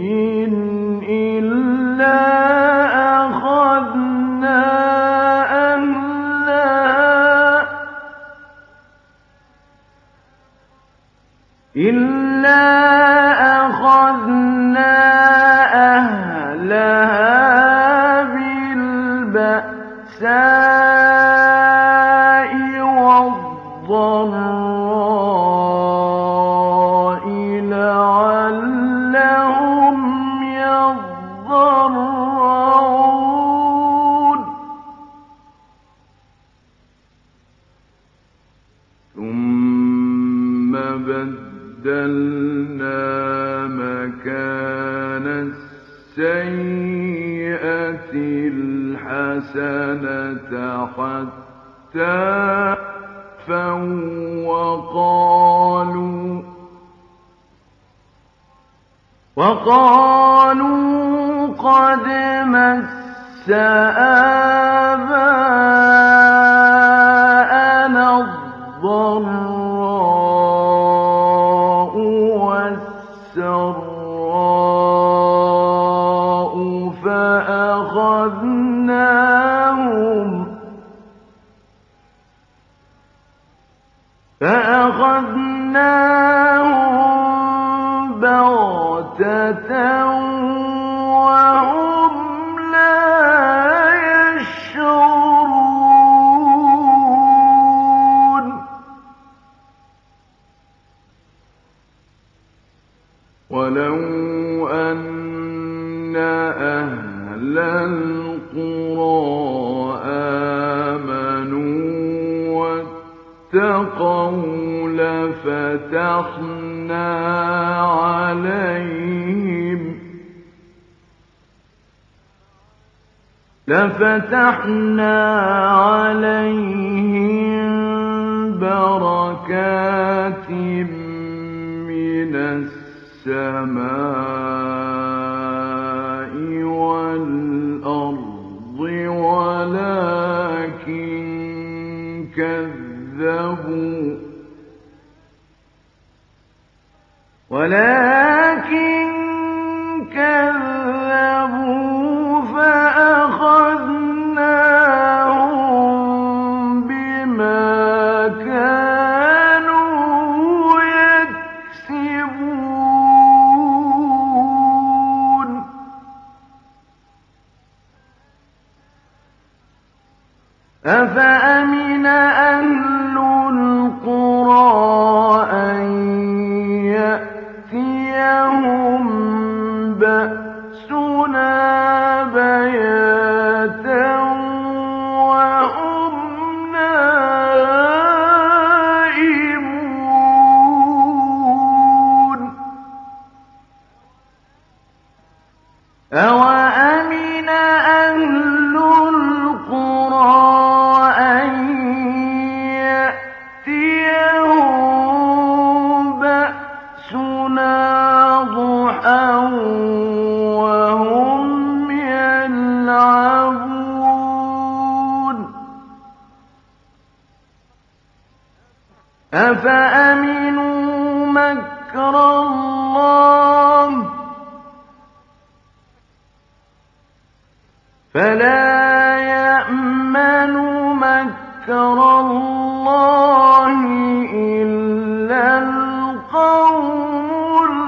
إلا أخذنا أهلها بالبأساء والضراء لعلهم يضرعون ثم بدلنا مكان السيئة الحسنة حتى وقالوا قد مس آباءنا الضراء والسراء فأخذناهم بغتة وهم لا يشعرون ولو أن أهل القرى آمنوا واتقوا لفتحنا عليهم بركات من السماء والأرض ولكن كذبوا فأخذناهم بما كانوا يكسبون أفأمن أهل القرى أن يأتيهم بأسنا بياتا وهم نائمون أوأمن أهل القرى أن يأتيهم بأسنا ضحى أفأمنوا مكر الله فلا يأمن مكر الله إلا القوم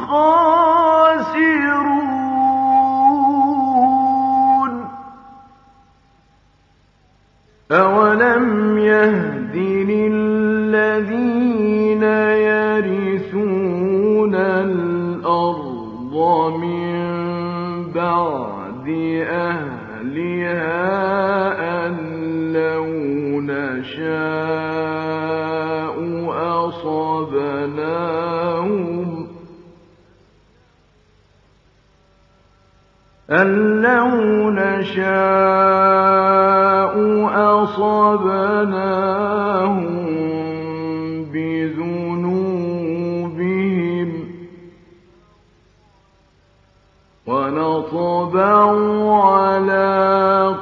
الخاسرون أولم يهد للذين يرثون الأرض من بعد أهلها أن لو نشاء أصبناهم بذنوبهم ونطبع على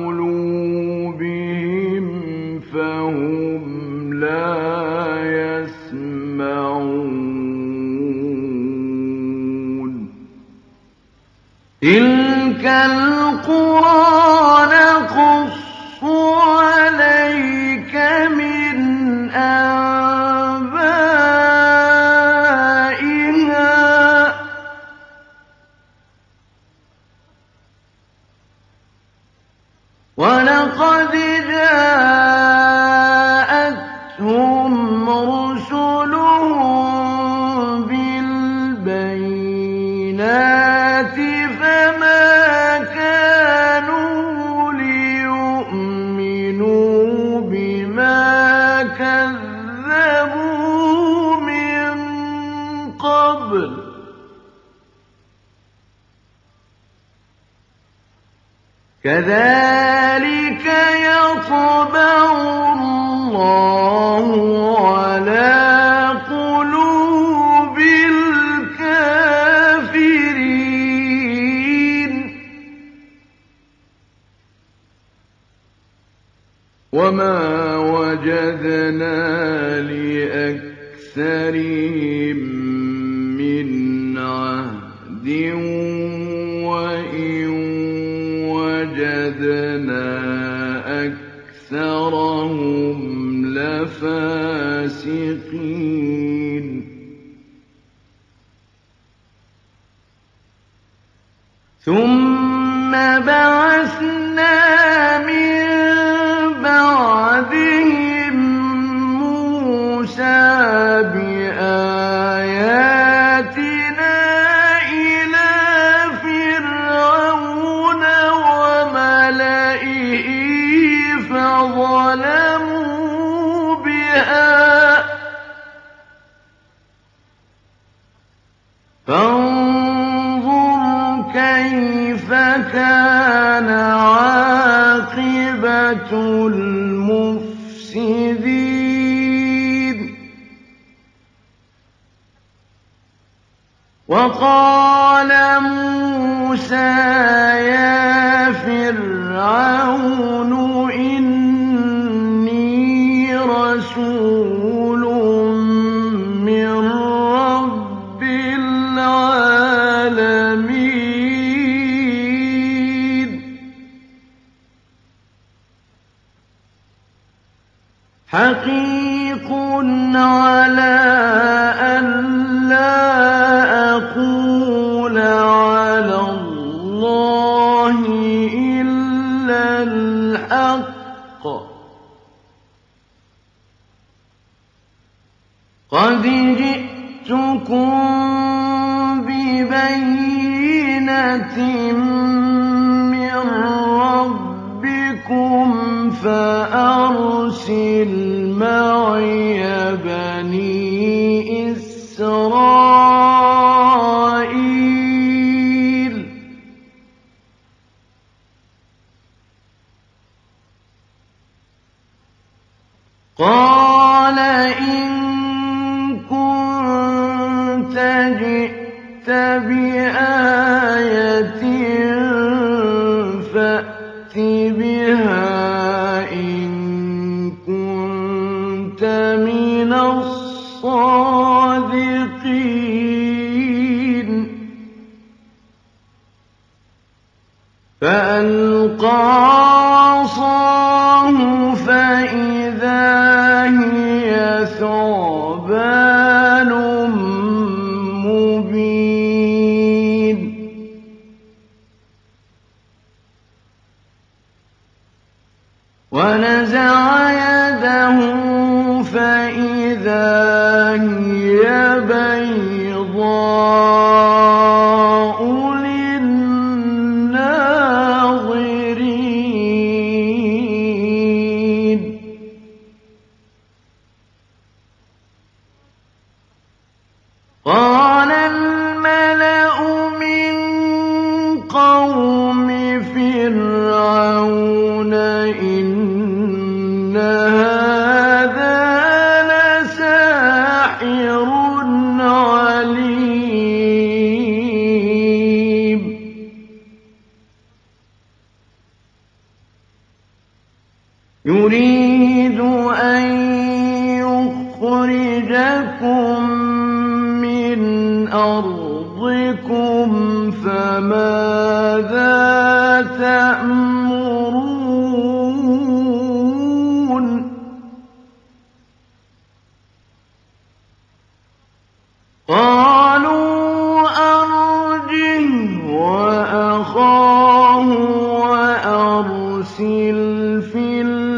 قلوبهم فهم لا يسمعون تلك القرى نقص عليك من أنبائها ولقد جاءتهم رسلهم بالبينات فما كانوا ليؤمنوا بما كذبوا من قبل كذلك يطبع الله على قلوب الكافرين وما وجدنا لأكثرهم من عهد وإن وجدنا أكثرهم لفاسقين ثم بعثنا من بعدهم موسى بآياتنا إلى فرعون وملئه فظلموا بها فانظر كيف كان عاقبة المفسدين وقال موسى يا فرعون إني رسول من رب العالمين حقيق على أن لا أقول على الله إلا الحق قد جئتكم ببينة من ربكم فأرسل معي بني إسرائيل قال إن كنت جئت بآية فأت بها إن كنت من فألقى عصاه فإذا هي ثعبان مبين ونزع يده فإذا هي بيضاء للناظرين قال الملأ من قوم فرعون إن هذا لساحر عليم يريد أن يخرجكم من أرضكم فماذا تأمرون قالوا أرجه وأخاه وأرسل في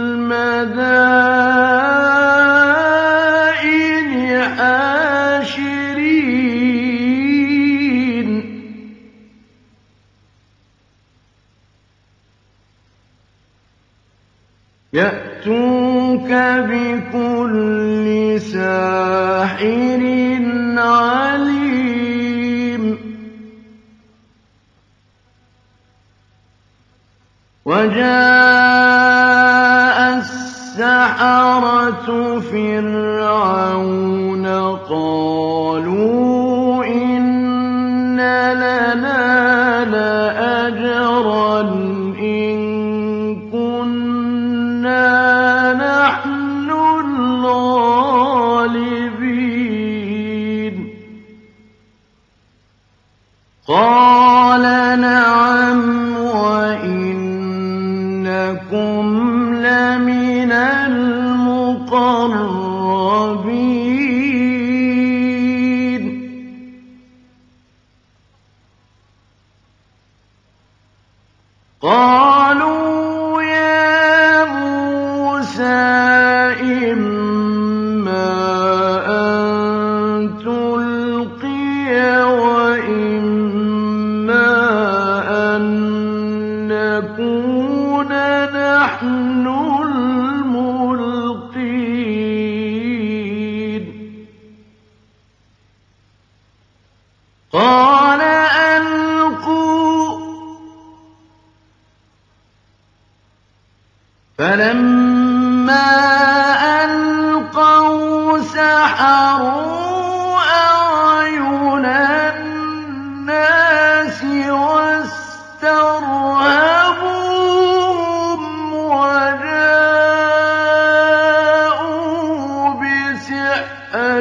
المدائن حاشرين يأتوك بكل ساحر عليم وجاء السحرة فرعون قالوا إن لنا لأجرا إن كنا نحن الغالبين قال نعم وإنكم لمن المقربين قالوا يا موسى إما أن تلقي وإما أن نكون نحن الملقين قال ألقوا فلما ألقوا سحروا أعين الناس واسترهبوهم وجاءوا بسحر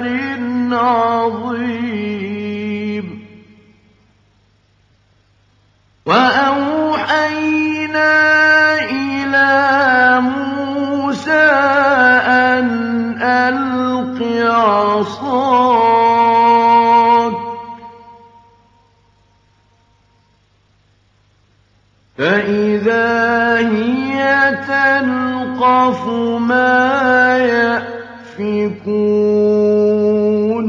عظيم وأوحينا إلى موسى أن ألق عصاك فإذا هي تلقف ما يأفكون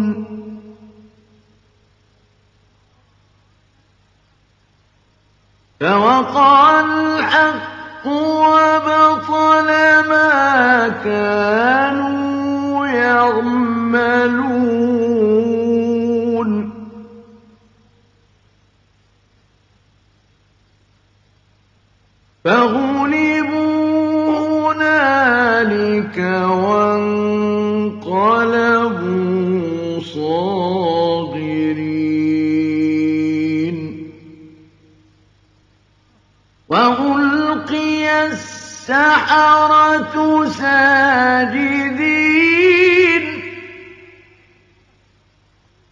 فوقع الحق وبطل ما كانوا يعملون فغلبوا هنالك وانقلبوا صاغرين وألقي السحرة ساجدين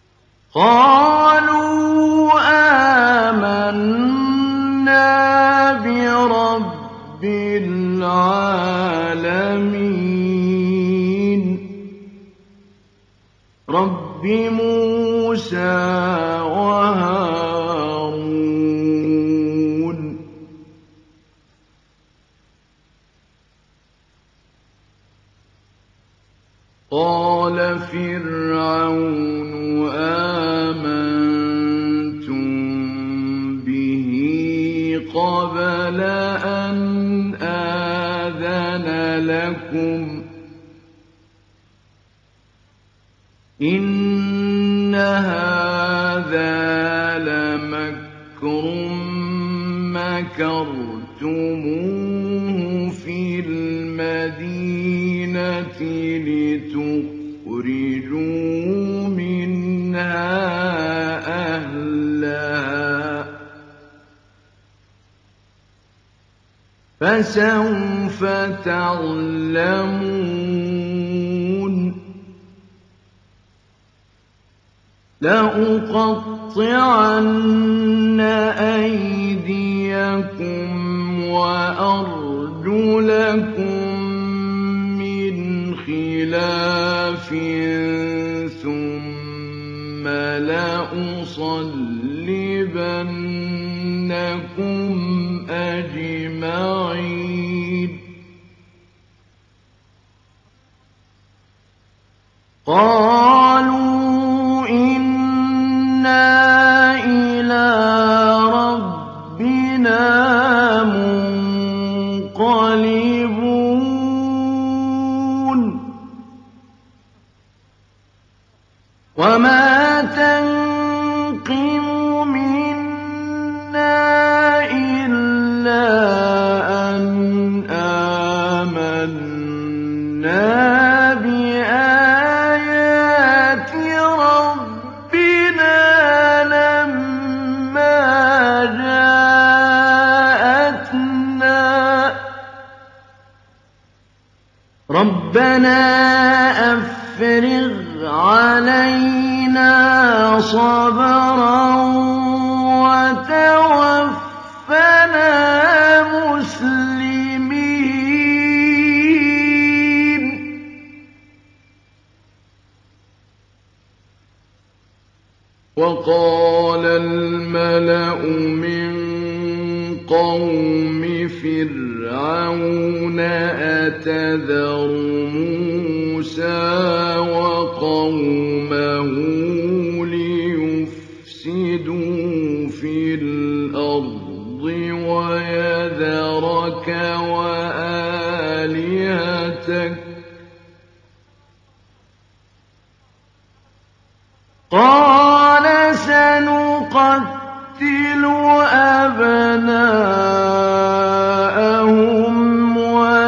قالوا آمنا العالمين رب موسى وهارون. قال فرعون آمنتم به قبل أن آذن لكم إن هذا لمكر مكرتموه في المدينة لتخرجوا منها أهلها فسوف تعلمون. لأقطعن أيديكم وأرجلكم من خلاف ثم لأصلبنكم أجمعين. قالوا إنا إلى ربنا منقلبون. وما تنقم منا إلا أن آمنا بآيات ربنا لما جاءتنا ربنا أفرغ علينا صبرا وتوفنا مسلمين. وقال الملأ من قوم فرعون أتذر موسى وقومه ليفسدوا في الأرض ويذرك وآلهتك قال سنقتل أبناءهم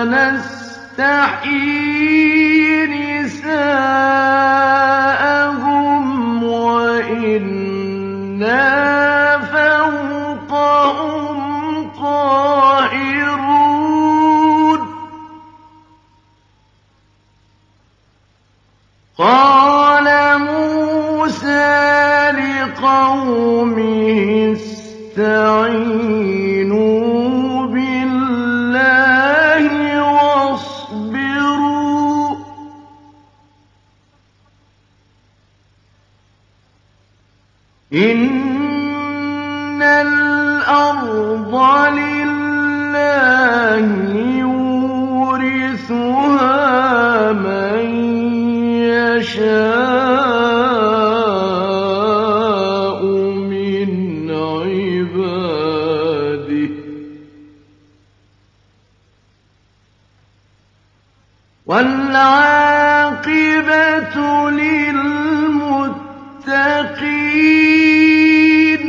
ونستحيي نساءهم وإنا فوقهم قاهرون. قال موسى لقومه استعينوا بالله واصبروا إن الأرض لله يورثها من يشاء من عباده والعاقبة للمتقين.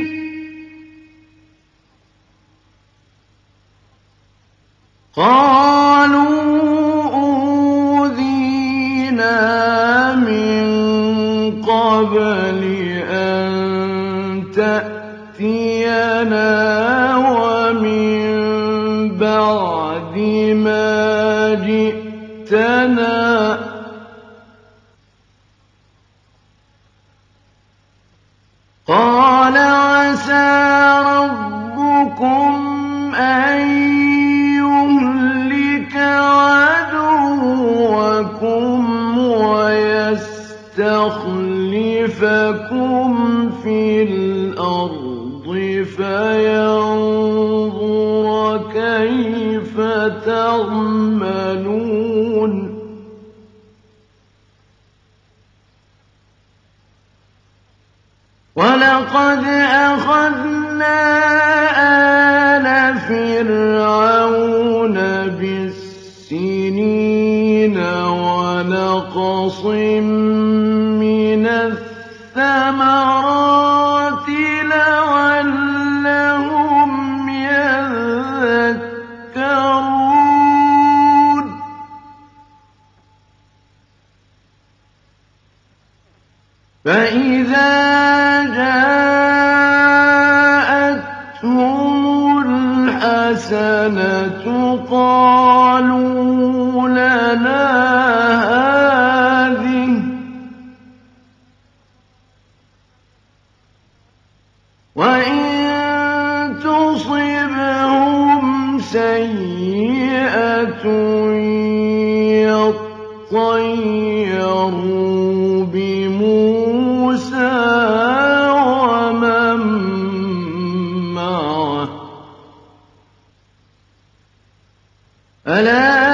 قالوا أوذينا من قبل أن تأتينا ومن بعد ما جئتنا قال عسى ربكم أن يهلك تَعْمَلُونَ وَلَقَدْ أَخَذْنَا آلَ فِرْعَوْنَ بِالسِّنِينَ وَنَقْصٍ مِّنَ الثَّمَرَاتِ لَعَلَّهُمْ يَذَّكَّرُونَ فَإِذَا جَاءَتْهُمُ الْحَسَنَةُ قَالُوا لَنَا هَٰذِهِ وَإِن تُصِبْهُمْ سَيِّئَةٌ يَطَّيَّرُوا بِمُوسَىٰ وَمَن مَّعَهُ أَلَا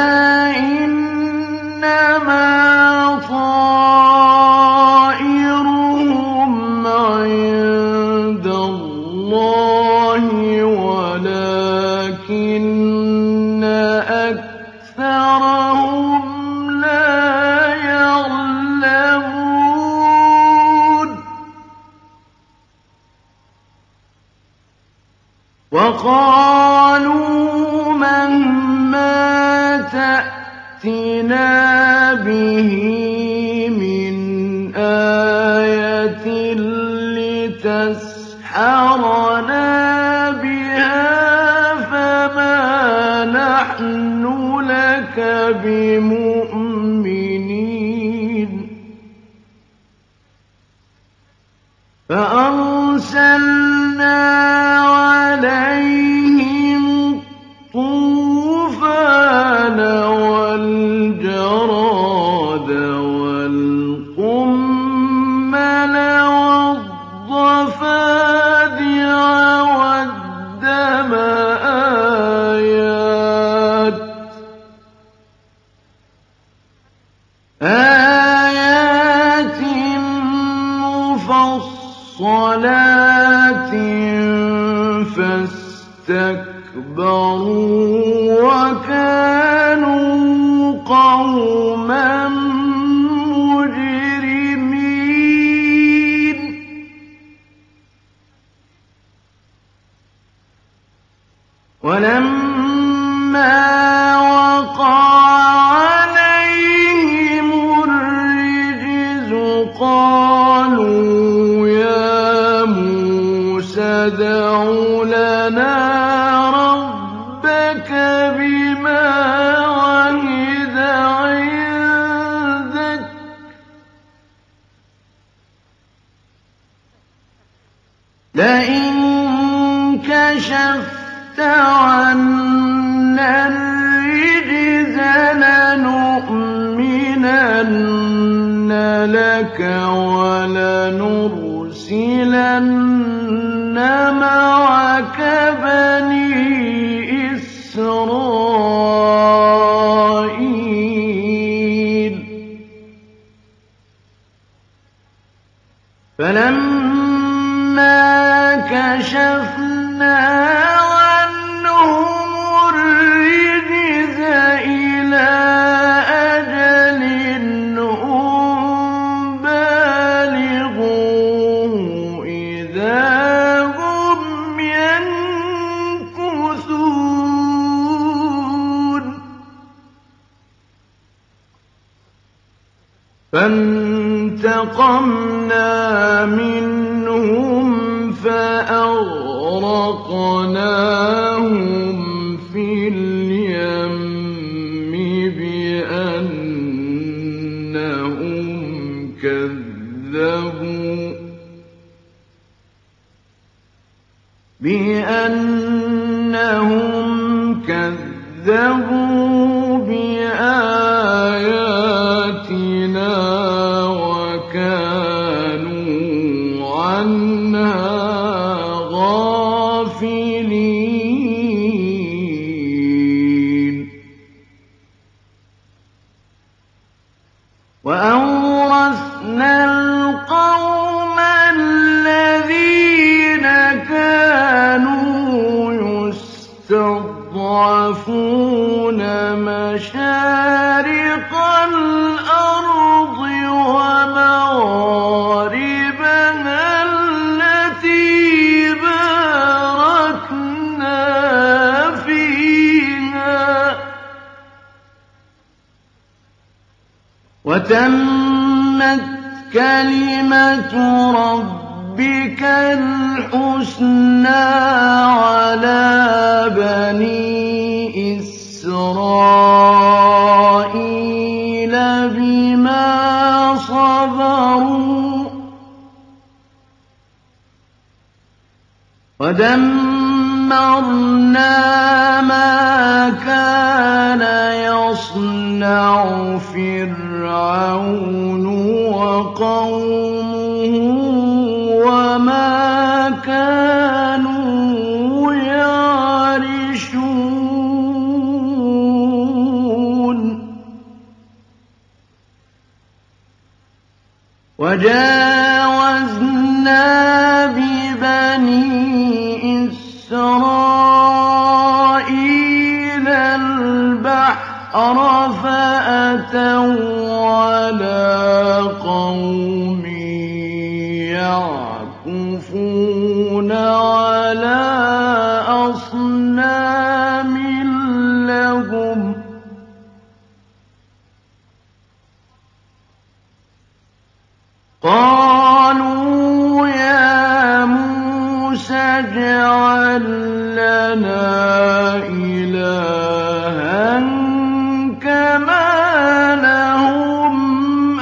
إِنَّمَا طَائِرُهُمْ عِندَ اللَّهِ وَلَٰكِنَّ أَكْثَرَهُمْ لَا يَعْلَمُونَ وَقَالُوا مَهْمَا تَأْتِنَا بِهِ مِنْ آيَةٍ لِتَسْحَرَنَا بِهَا فَمَا نَحْنُ لَكَ بِمُؤْمِنِينَ فَأَرْسَلْنَا عَلَيْهِمُ الطُّوفَانَ وَالْجَرَادَ وَالْقُمَّلَ وَالضَّفَادِعَ وَالدَّمَ آيَاتٍ مُّفَصَّلَاتٍ فَاسْتَكْبَرُوا وَكَانُوا قَوْمًا مُّجْرِمِينَ وَلَمَّا وَقَعَ عَلَيْهِمُ الرِّجْزُ قَالُوا يَا مُوسَى ادْعُ لَنَا رَبَّكَ بِمَا عَهِدَ عِندَكَ لَئِن كَشَفْتَ عَنَّا الرِّجْزَ لَنُؤْمِنَنَّ لَكَ وَلَنُرْسِلَنَّ مَعَكَ بَنِي إِسْرَائِيلَ فَلَمَّا كَشَفْنَا عَنْهُمُ الرِّجْزَ إِلَىٰ أَجَلٍ هُمْ بَالِغُوهُ إِذَا هُمْ يَنكُثُونَ فَانتَقَمْنَا مِنْهُمْ فَأَغْرَقْنَاهُمْ فِي الْيَمِّ بِأَنَّهُمْ كَذَّبُوا بِآيَاتِنَا وَكَانُوا عَنْهَا غَافِلِينَ يستضعفون مشارق الأرض ومغاربها التي باركنا فيها وتمت كلمة ربك الحسنى على بني إسرائيل بما صبروا ودمرنا ما كان يصنع فرعون وقومه وما كانوا يعرشون وجاوزنا ببني إسرائيل البحر فأتوا على قوم يعكفون على أصنام لهم قالوا يا موسى اجعل لنا إلها كما لهم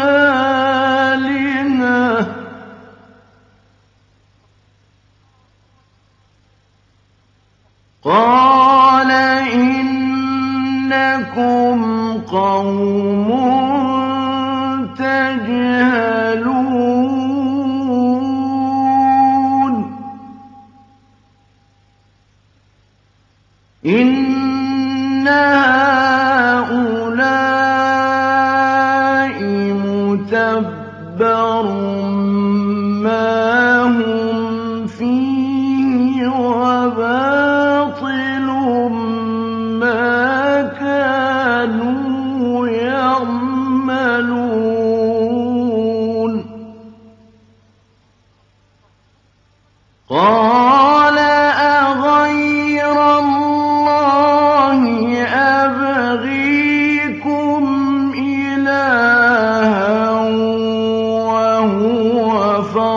آلهة قال إنكم قوم تجهلون إن هؤلاء متبر ما هم فيه وباطل ما كانوا يعملون قال أغير الله أبغيكم إلها وهو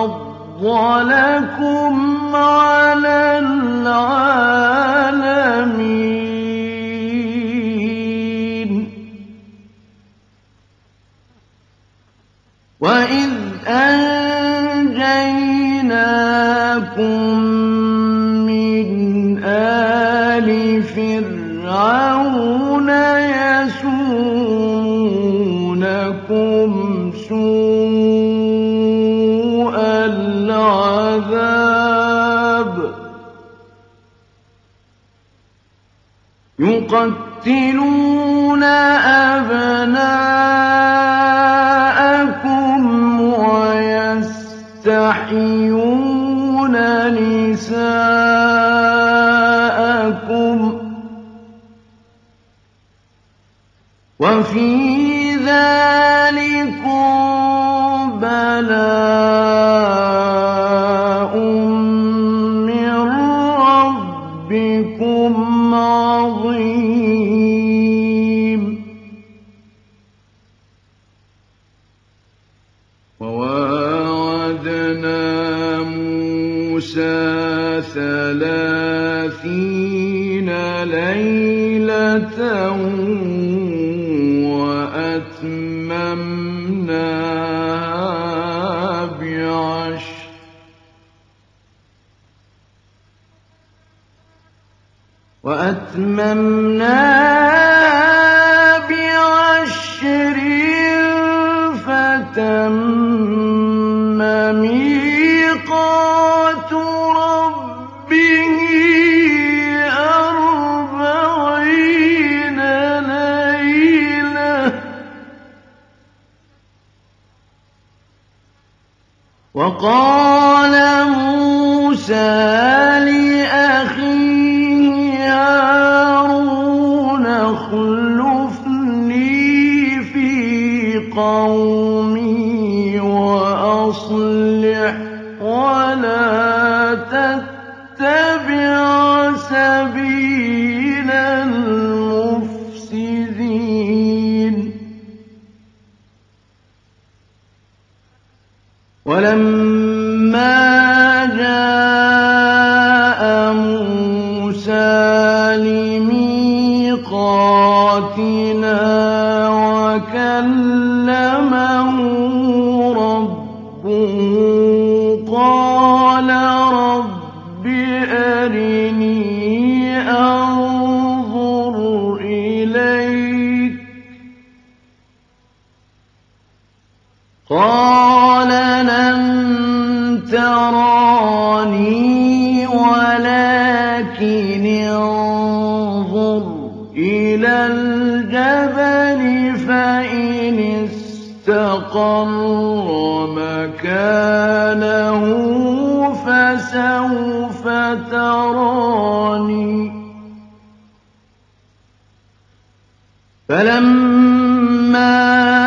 فضلكم على العالمين وإذ أنجيناكم من آل فرعون يسومونكم سوء العذاب يقتلون أبناءكم ويستحيون نساءكم وفي ذلكم بلاء من ربكم عظيم وواعدنا موسى 30 ليلة وأتممناها بعشر فتم ميقات ربه 40 ليلة وقال موسى لأخيه قومي وأصلح ولا تتبع سبيل المفسدين ولما جاء موسى لميقاتنا وكلمه ربه قال رب أرني أنظر إليك قال لن تراني ولكن انظر إلى الجبل فإن استقر مكانه فسوف تراني فلما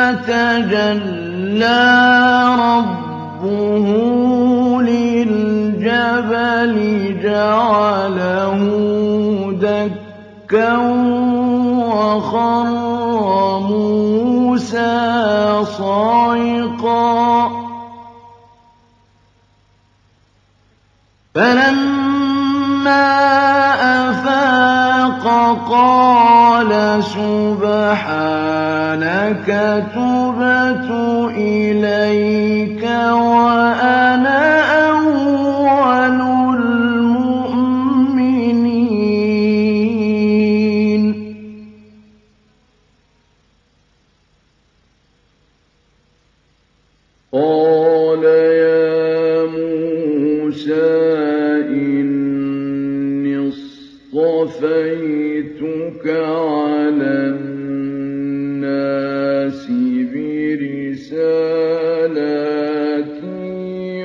تجلى ربه للجبل جعله دكا وخر موسى صعقا فلما أفاق قال سبحانك تبت إليك وأنا أول المؤمنين قال يا موسى إني اصطفيتك على الناس برسالاتي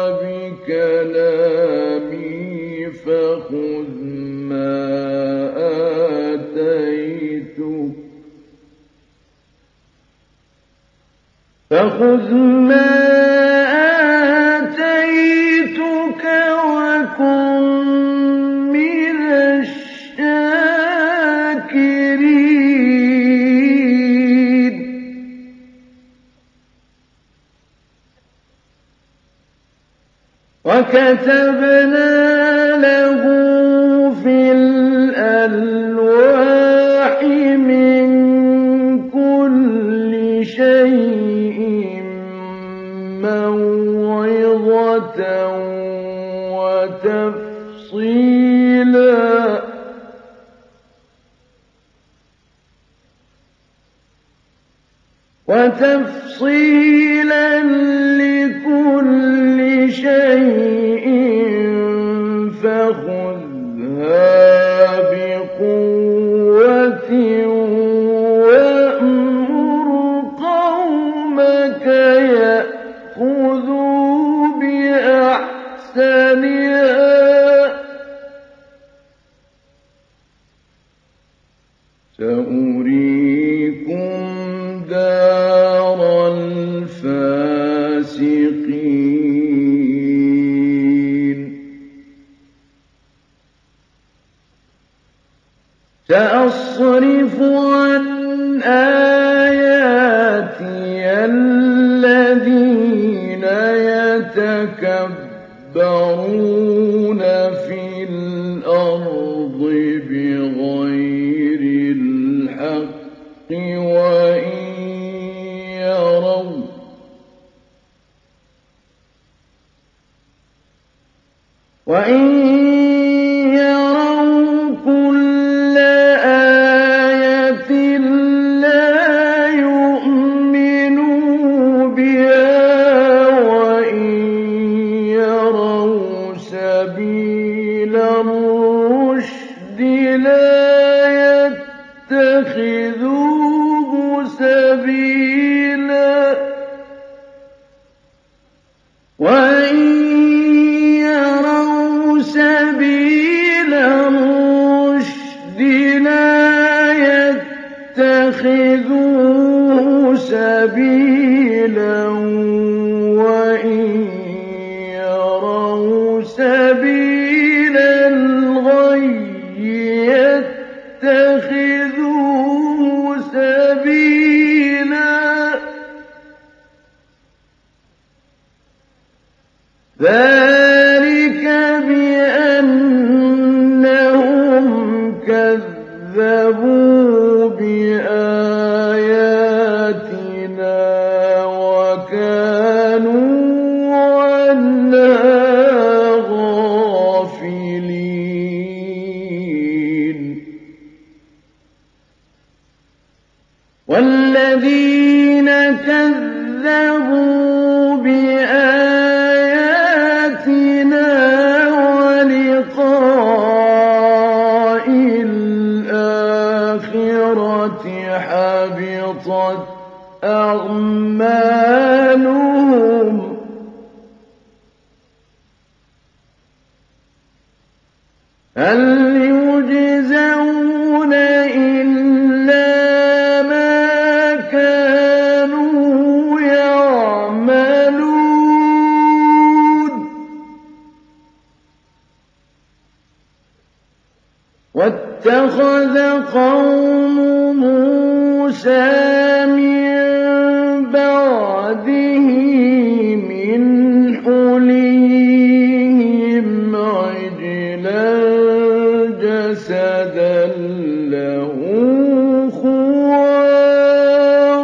وبكلامي فخذ ما آتيتك وكن من الشاكرين وكتبنا له في الألواح من كل شيء موعظة وتفصيلا لكل شيء فخذها بقوة وأمر قومك يأخذوا بأحسنها سأريكم دار الفاسقين سأصرف عن آياتي الذين يتكبرون في الأرض بغير الحق وإن يروا كل آية لا يؤمنوا بها وإن يروا سبيل الرشد لا يتخذوه سبيلا وإن يروا سبيل الرشد لا يتخذوه سبيلا وإن يروا سبيل الغي يتخذوه سبيلا ذلك بأنهم كذبوا بآياتنا وكانوا عنها غافلين والذين كذبوا بآياتنا ولقاء الآخرة حبطت أعمالهم هل يجزون إلا ما كانوا يعملون واتخذ قوم موسى من بعده من حليهم عجلا جسدا له خوار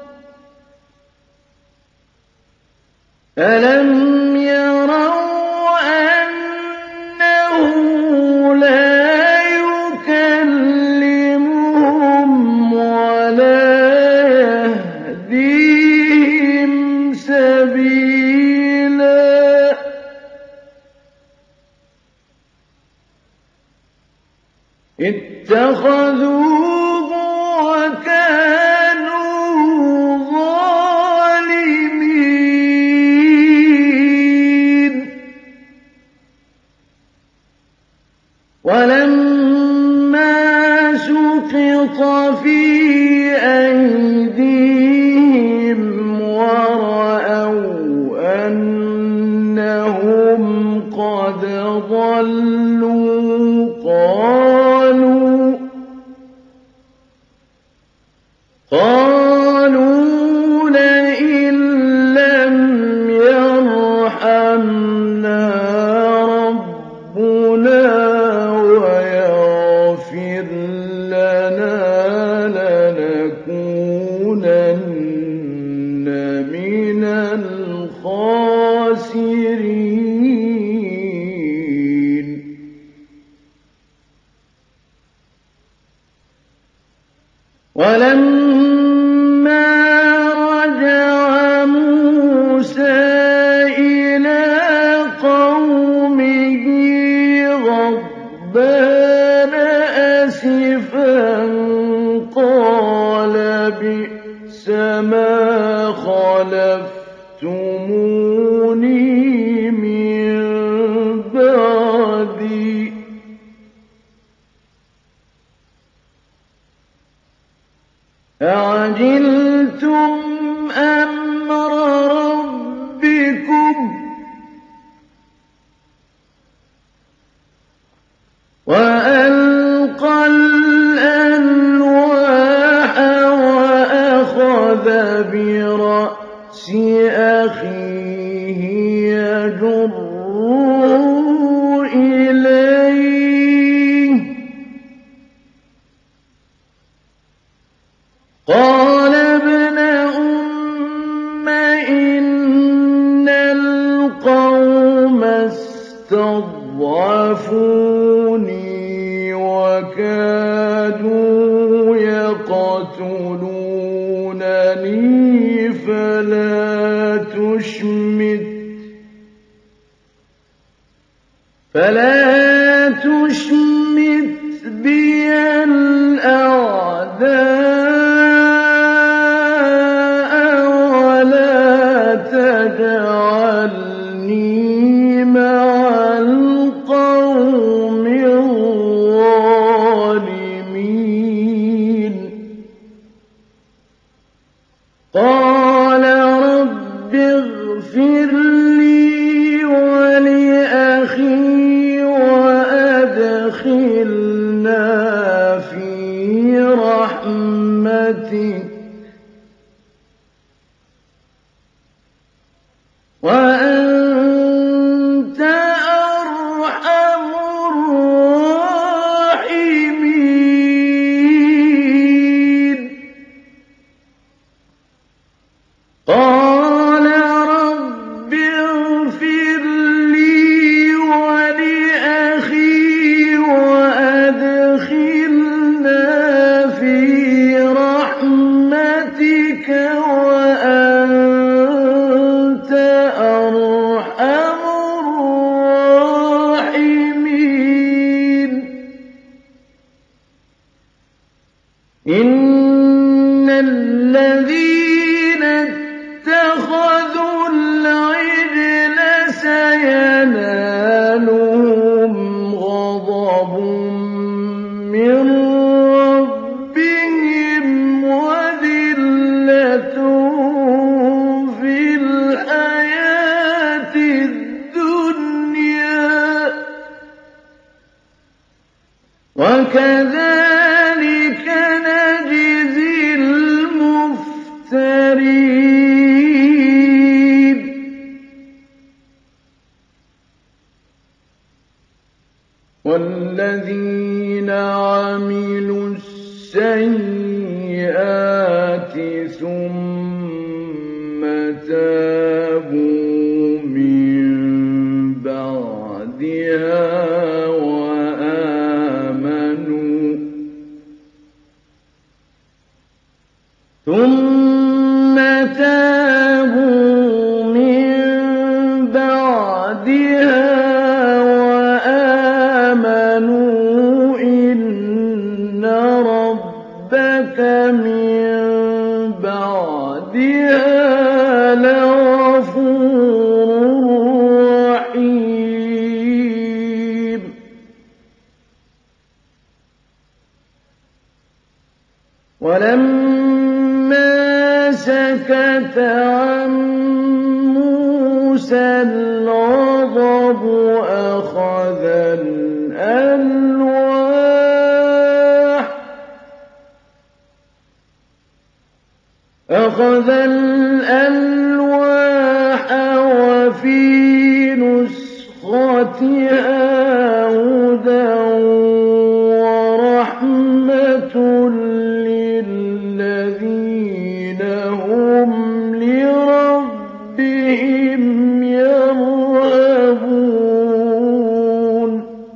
ألم يروا أنه لا يكلمهم ولا يهديهم سبيلا اتخذوه وكانوا ظالمين ولما سقط في أيديهم ورأوا أنهم قد ضلوا قالوا لئن لم يرحمنا ربنا ويغفر لنا لنكونن من الخاسرين ولما رجع موسى إلى قومه غضبان أسفا قال بئس ما خلفتموني من بعدي أعجلتم أمر ربكم وألقى الألواح وأخذ برأس أخيه يجره إليه قال ابن أم إن القوم استضعفوني وكادوا يقتلونني فلا تشمت بي الأعداء ولا تجعلني مع القوم الظالمين رحمتك وأنت أرحم الراحمين. قال رب اغفر لي ولأخي وأدخلنا في رحمتك وأنت أرحم الراحمين. إن الذين اتخذوا العجل سينالهم غضب من ربهم وذلة في الحياة الدنيا وكذلك نجزي المفترين. والذين عملوا السيئات ثم تابوا من بعدها وآمنوا إن ربك من بعدها لغفور رحيم. ولما سكت عن موسى الغضب أخذ الألواح وفي نسختها هدى ورحمة للذين هم لربهم يرهبون.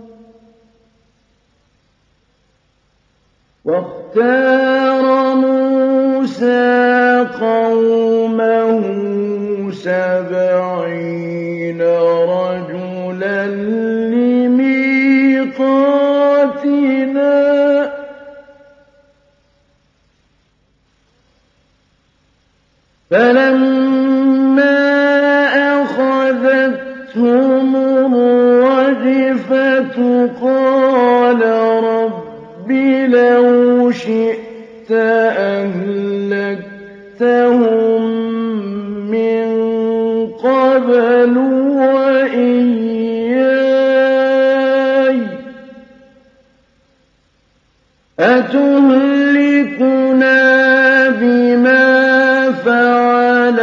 واختار موسى قومه 70 رجلا لميقاتنا فلما أخذتهم الرجفة قال رب لو شئت أهلكتهم من قبل وإياي أتهلكنا بما فعل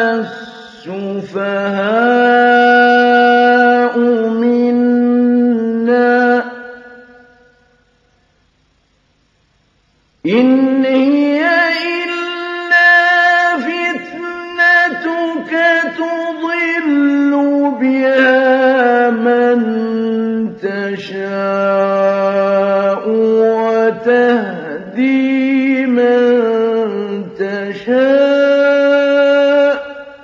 السفهاء منا إن هي إلا فتنتك تضل بها من تشاء وتهدي من تشاء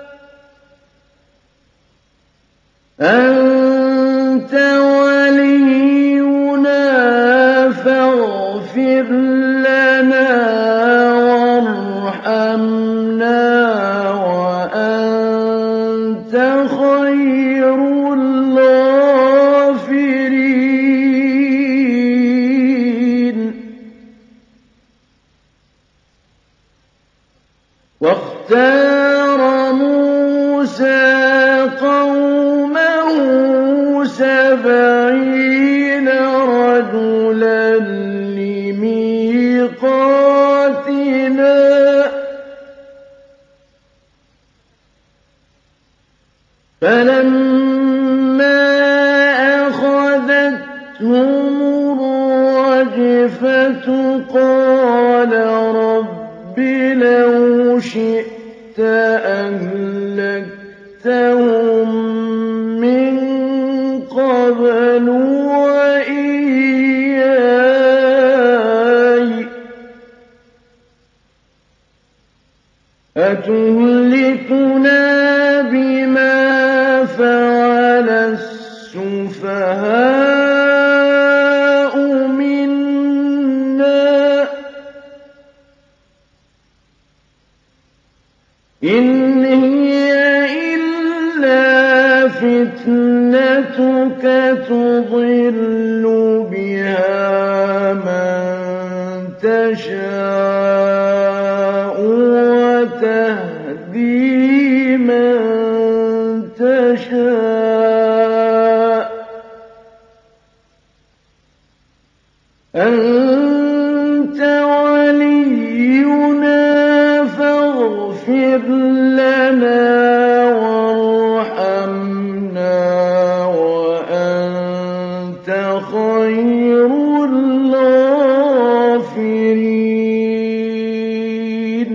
أنت ولينا فاغفر لنا وارحمنا وأنت خير الغافرين. واختار موسى قومه 70 رجلا لميقاتنا فَلَمَّا أَخَذَتْهُمُ الرَّجْفَةُ قَالَ رَبِّ لَوْ شِئْتَ أَهْلَكْتَهُم مِّن قَبْلُ وَإِيَّايَ أَتُهْلِكُنَا بِمَا فَعَلَ السُّفَهَاءُ مِنَّا ۖ إِنْ هِيَ إِلَّا فِتْنَتُكَ تُضِلُّ بِهَا مَن تَشَاءُ وَتَهْدِي مَن تَشَاءُ ۖ أَنتَ وَلِيُّنَا فَاغْفِرْ لَنَا وَارْحَمْنَا وَأَنتَ خَيْرُ الْغَافِرِينَ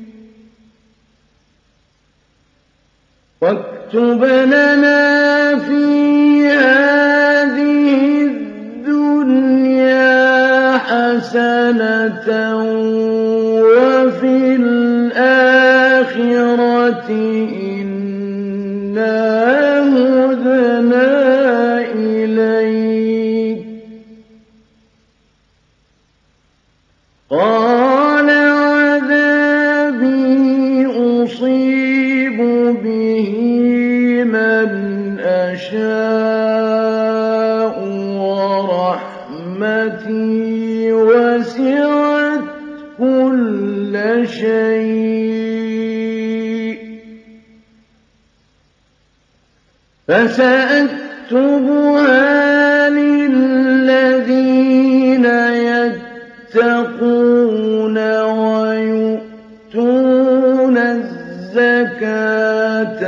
وَاكْتُبْ لَنَا فِي هَٰذِهِ الدُّنْيَا حَسَنَةً وَفِي الْآخِرَةِ إِنَّا هُدْنَا إِلَيْكَ ۚ قَالَ عَذَابِي أُصِيبُ بِهِ مَنْ أَشَاءُ وَرَحْمَتِي وَسِعَتْ كُلَّ شَيْءٍ فَسَأَكْتُبُهَا لِلَّذِينَ يَتَّقُونَ وَيُؤْتُونَ الزَّكَاةَ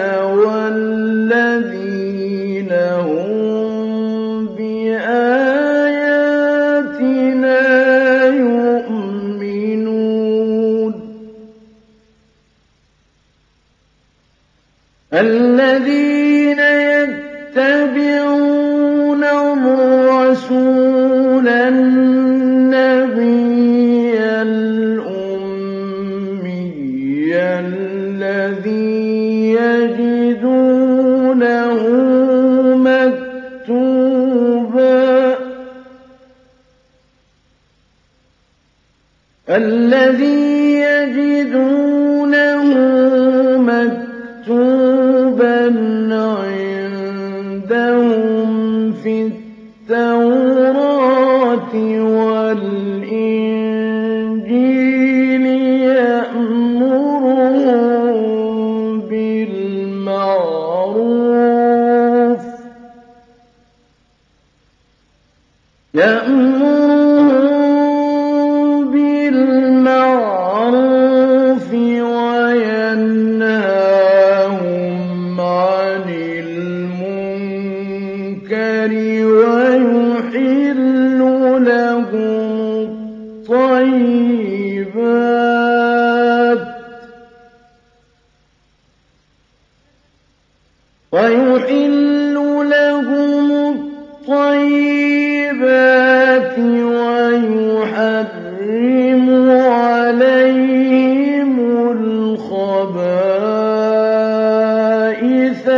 وَالَّذِينَ هُم بِآيَاتِنَا يُؤْمِنُونَ الَّذِينَ يَتَّبِعُونَ الرَّسُولَ النَّبِيَّ الْأُمِّيَّ الَّذِي يَجِدُونَهُ مكتوبا عندهم في التوراة والإنجيل يأمرهم بالمعروف وينهاهم عن المنكر ويحل لهم الطيبات ويحرم عليهم الخبائث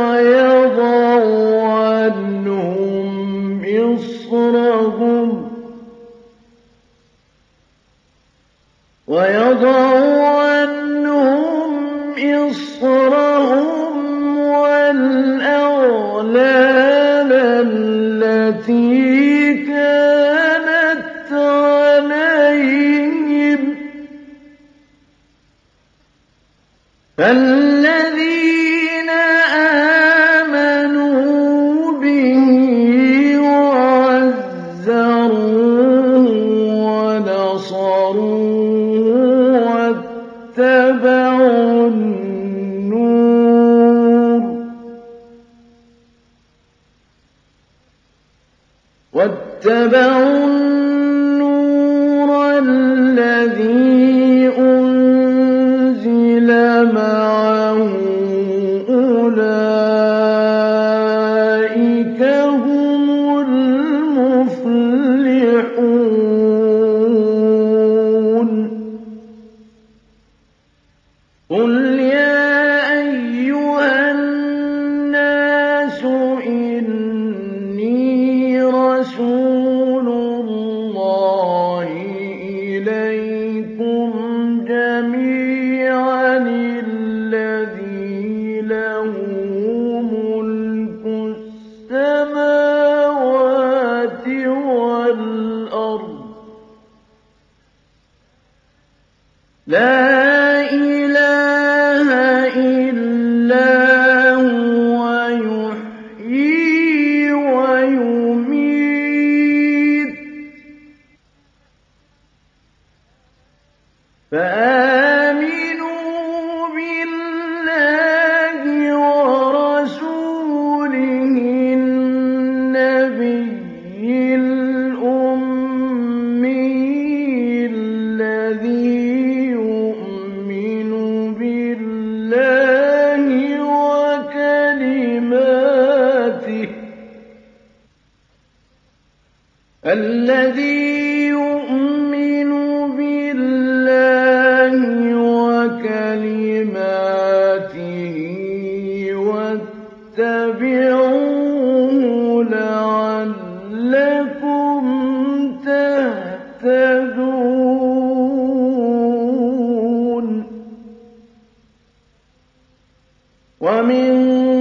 ويضع عنهم إصرهم والأغلال التي كانت عليهم فالذين آمنوا به وعزروه ونصروه واتبعوا النور واتبعوا النور الذي أنزل معه أولئك هم المفلحون. قل يا أيها الناس إني رسول الله إليكم جميعا الذي له ملك السماوات والأرض لا إله إلا هو يحيي ويميت فآمنوا بالله ورسوله النبي الأمي الذي يؤمن بالله وكلماته واتبعوه لعلكم تهتدون. ومن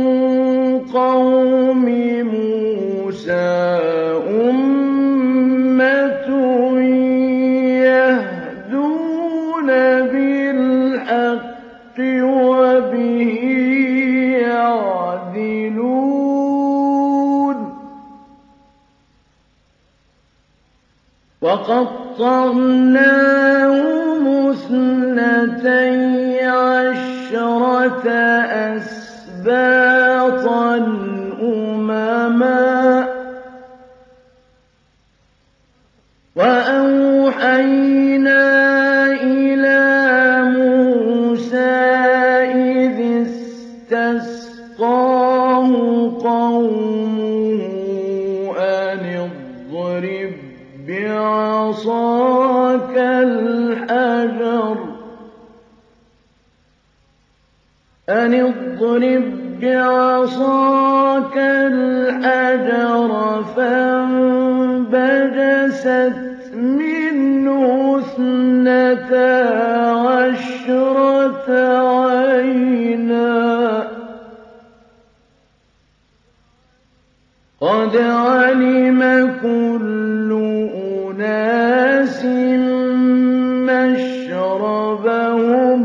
قوم موسى أمة يهدون بالحق وبه يعدلون. وقطعناهم اثنتي عشرة أسباطا أمما وأوحينا إلى موسى إذ استسقاه قومه أن اضرب بعصاك الحجر فانبجست منه اثنتا عشرة عينا قد علم كل أناس مشربهم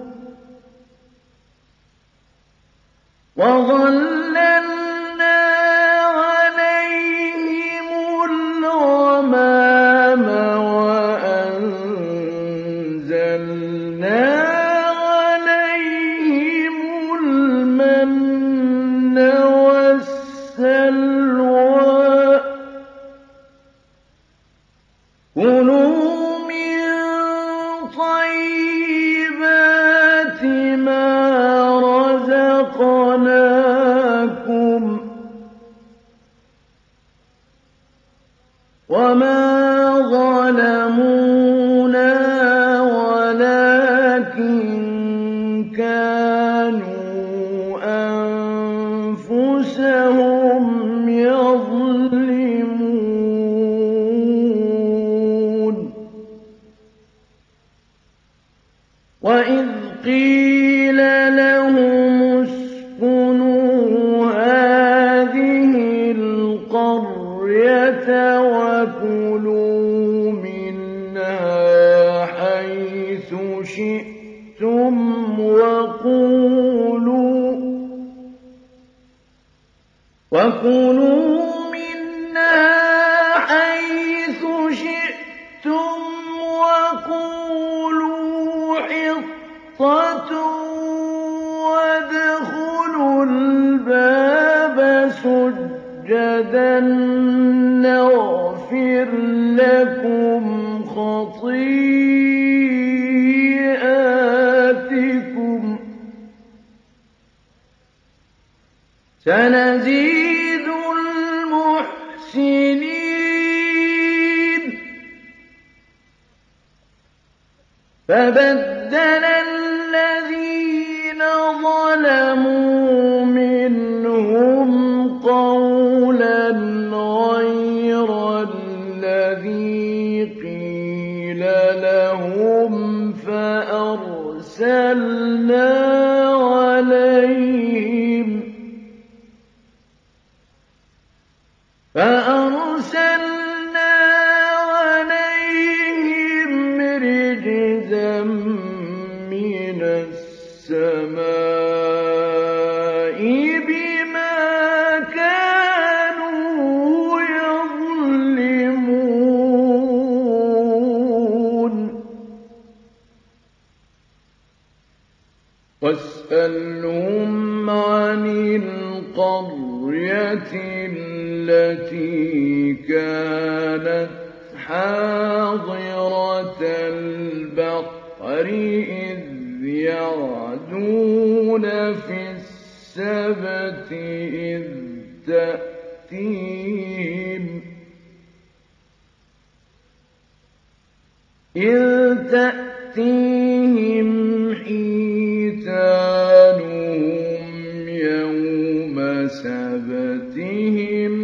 وظللنا عليهم الغمام وأنزلنا عليهم المن والسلوى كلوا من طيبات ما رزقناكم وما ظلمونا ولكن كانوا أنفسهم يظلمون. وإذ قيل لهم اسكنوا هذه القرية وكلوا منها حيث شئتم وقولوا حطة وادخلوا الباب سجدا نغفر يغفر لكم خطيئاتكم سنزيد المحسنين. فبدل الذين ظلموا منهم قولا غير الذي قيل لهم فأرسلنا عليهم رجزا من السماء بما كانوا يظلمون. واسألهم عن القرية التي كانت حاضرة البحر إذ يعدون في السبت إذ تأتيهم حيتانهم يوم سبتهم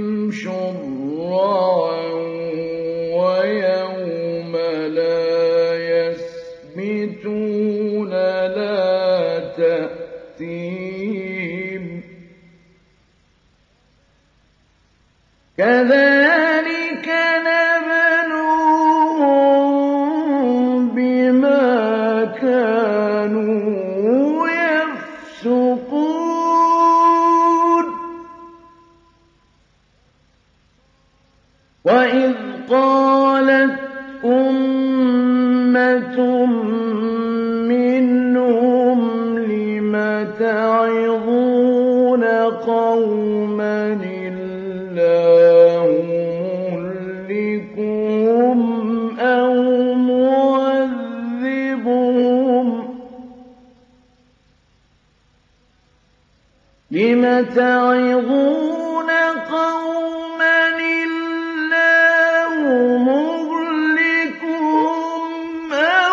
شرعا ويوم لا يسبتون لا تأتيهم كذلك نبلوهم بما كانوا يفسقون. وإذ قالت أمة منهم لم تعظون قوما الله مهلكهم أو معذبهم لم تعظون قوما الله مهلكهم أو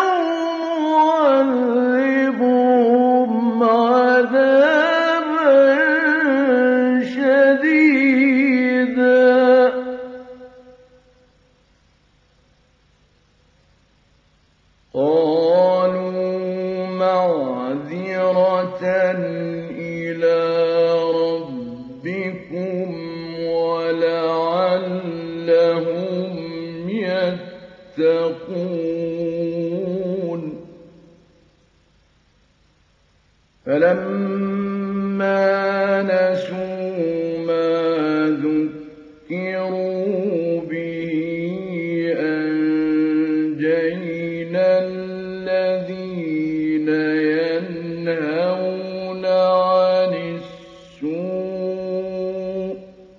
معذبهم عذابا شديدا. قالوا معذرة إلى ربكم ولعلهم يتقون. فلما نسوا ما ذكروا به أنجينا الذين ينهون عن السوء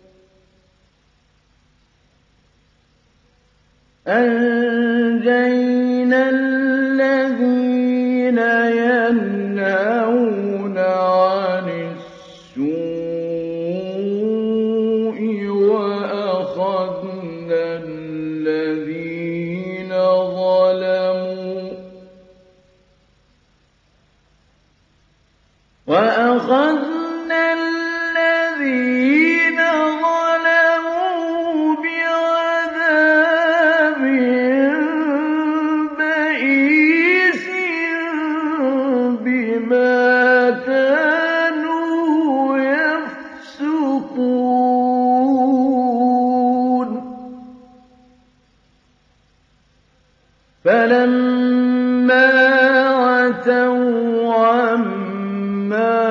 وأخذنا الذين ظلموا بعذاب بئيس بما كانوا يفسقون. فلما عتوا عما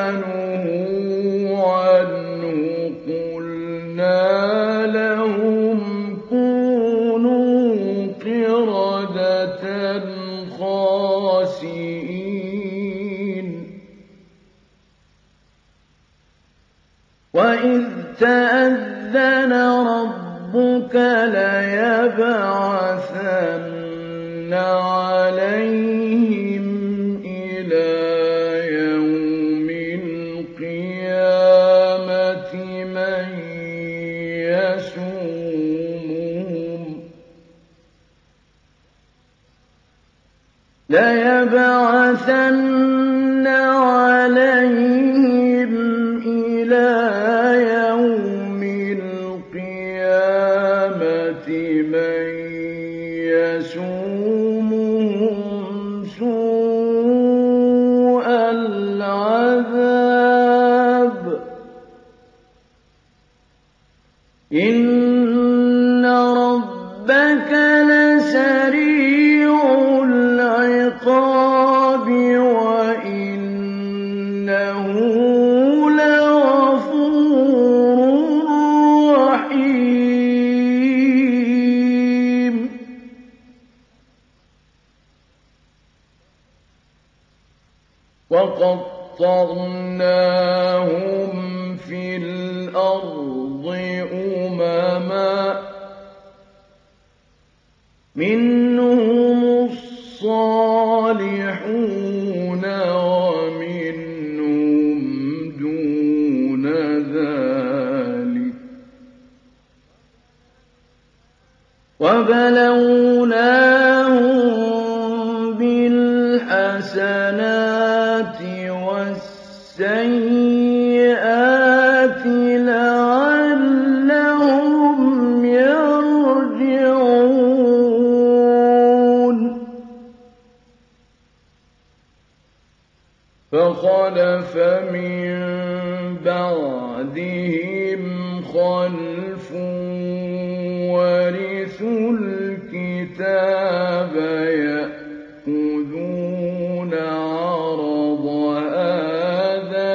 نهوا عنه قلنا لهم كونوا قردة خاسئين. وإذ تأذن ربكم ربك ليبعثن عليهم إلى يوم القيامة من يسومهم ليبعثن عليهم إلى يوم القيامة من يسومهم سوء العذاب إن ربك لسريع العقاب وإنه لغفور رحيم وقطعناهم في الأرض أمما منهم الصالحون ومنهم دون ذلك وبلوناهم بالحسنات والسيئات لعلهم يرجعون فخلف من بعدهم خلف ورثوا الكتاب يأخذون عرض هذا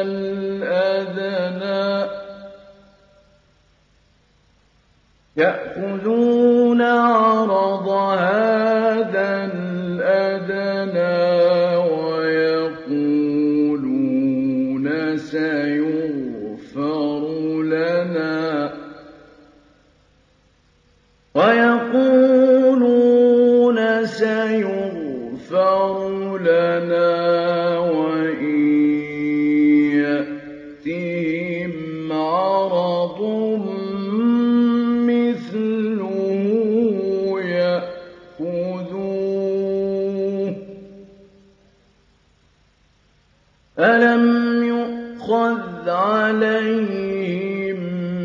الأدنى ويقولون سيغفر لنا وإن يأتهم عرض مثله يأخذوه ألم يؤخذ عليهم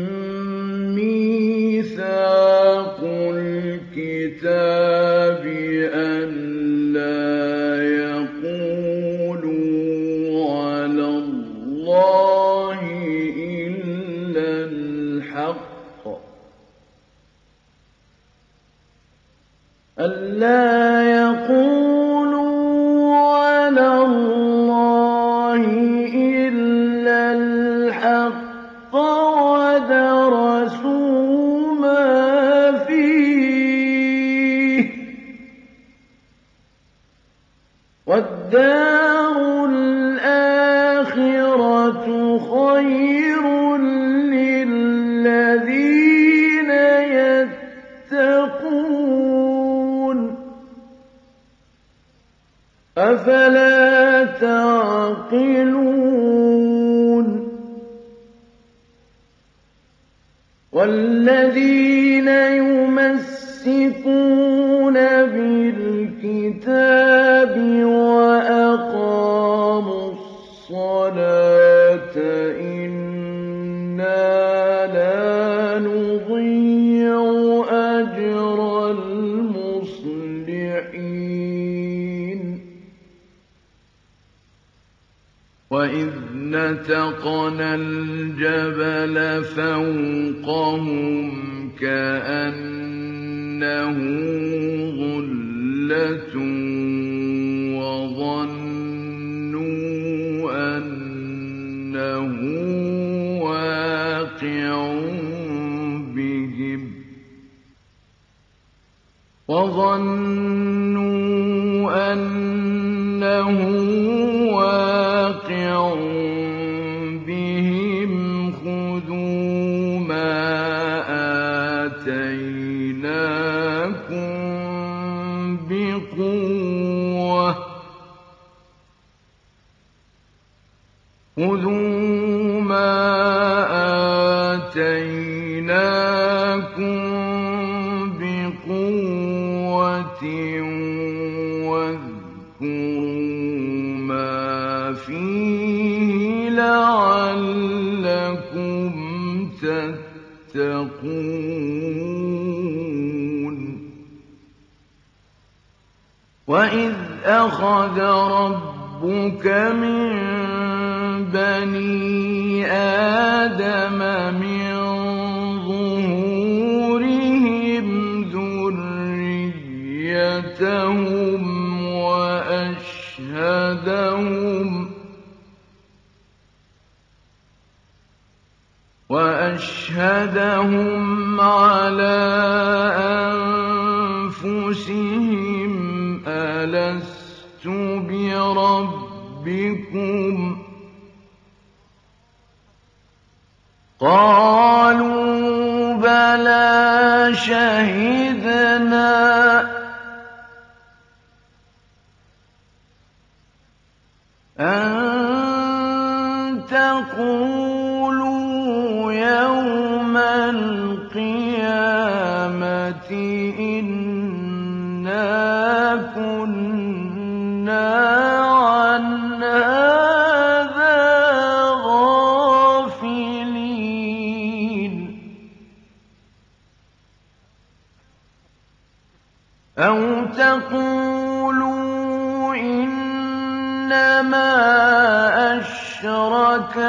ميثاق الكتاب أن لا يقولوا على الله إلا الحق ودرسوا ما فيه والدار الآخرة خير للذين يتقون أفلا تعقلون والذين يمسكون بالكتاب وأقاموا الصلاة إنا لا نضيع أجر المصلحين وإذ نتقنا الجبل فوقهم كأنه ظلة وظنوا أنه واقع بهم خذوا ما بِقُوَّةٍ خُذُوا مَا آتَيْنَاكُم بِقُوَّةٍ وَاذْكُرُوا مَا فِيهِ لَعَلَّكُمْ تَتَّقُونَ وَإِذْ أَخَذَ رَبُّكَ مِن بَنِي آدَمَ مِن ظُهُورِهِمْ ذُرِّيَّتَهُمْ وَأَشْهَدَهُمْ عَلَىٰ أَنفُسِهِمْ أَلَسْتُ بِرَبِّكُمْ ۖ قَالُوا بَلَىٰ شَهِدْنَا أَن تَقُولُوا يَوْمَ الْقِيَامَةِ إِنَّا كُنَّا عَنْ هَٰذَا غَافِلِينَ أَوْ تَقُولُوا إِنَّمَا أَشْرَكَ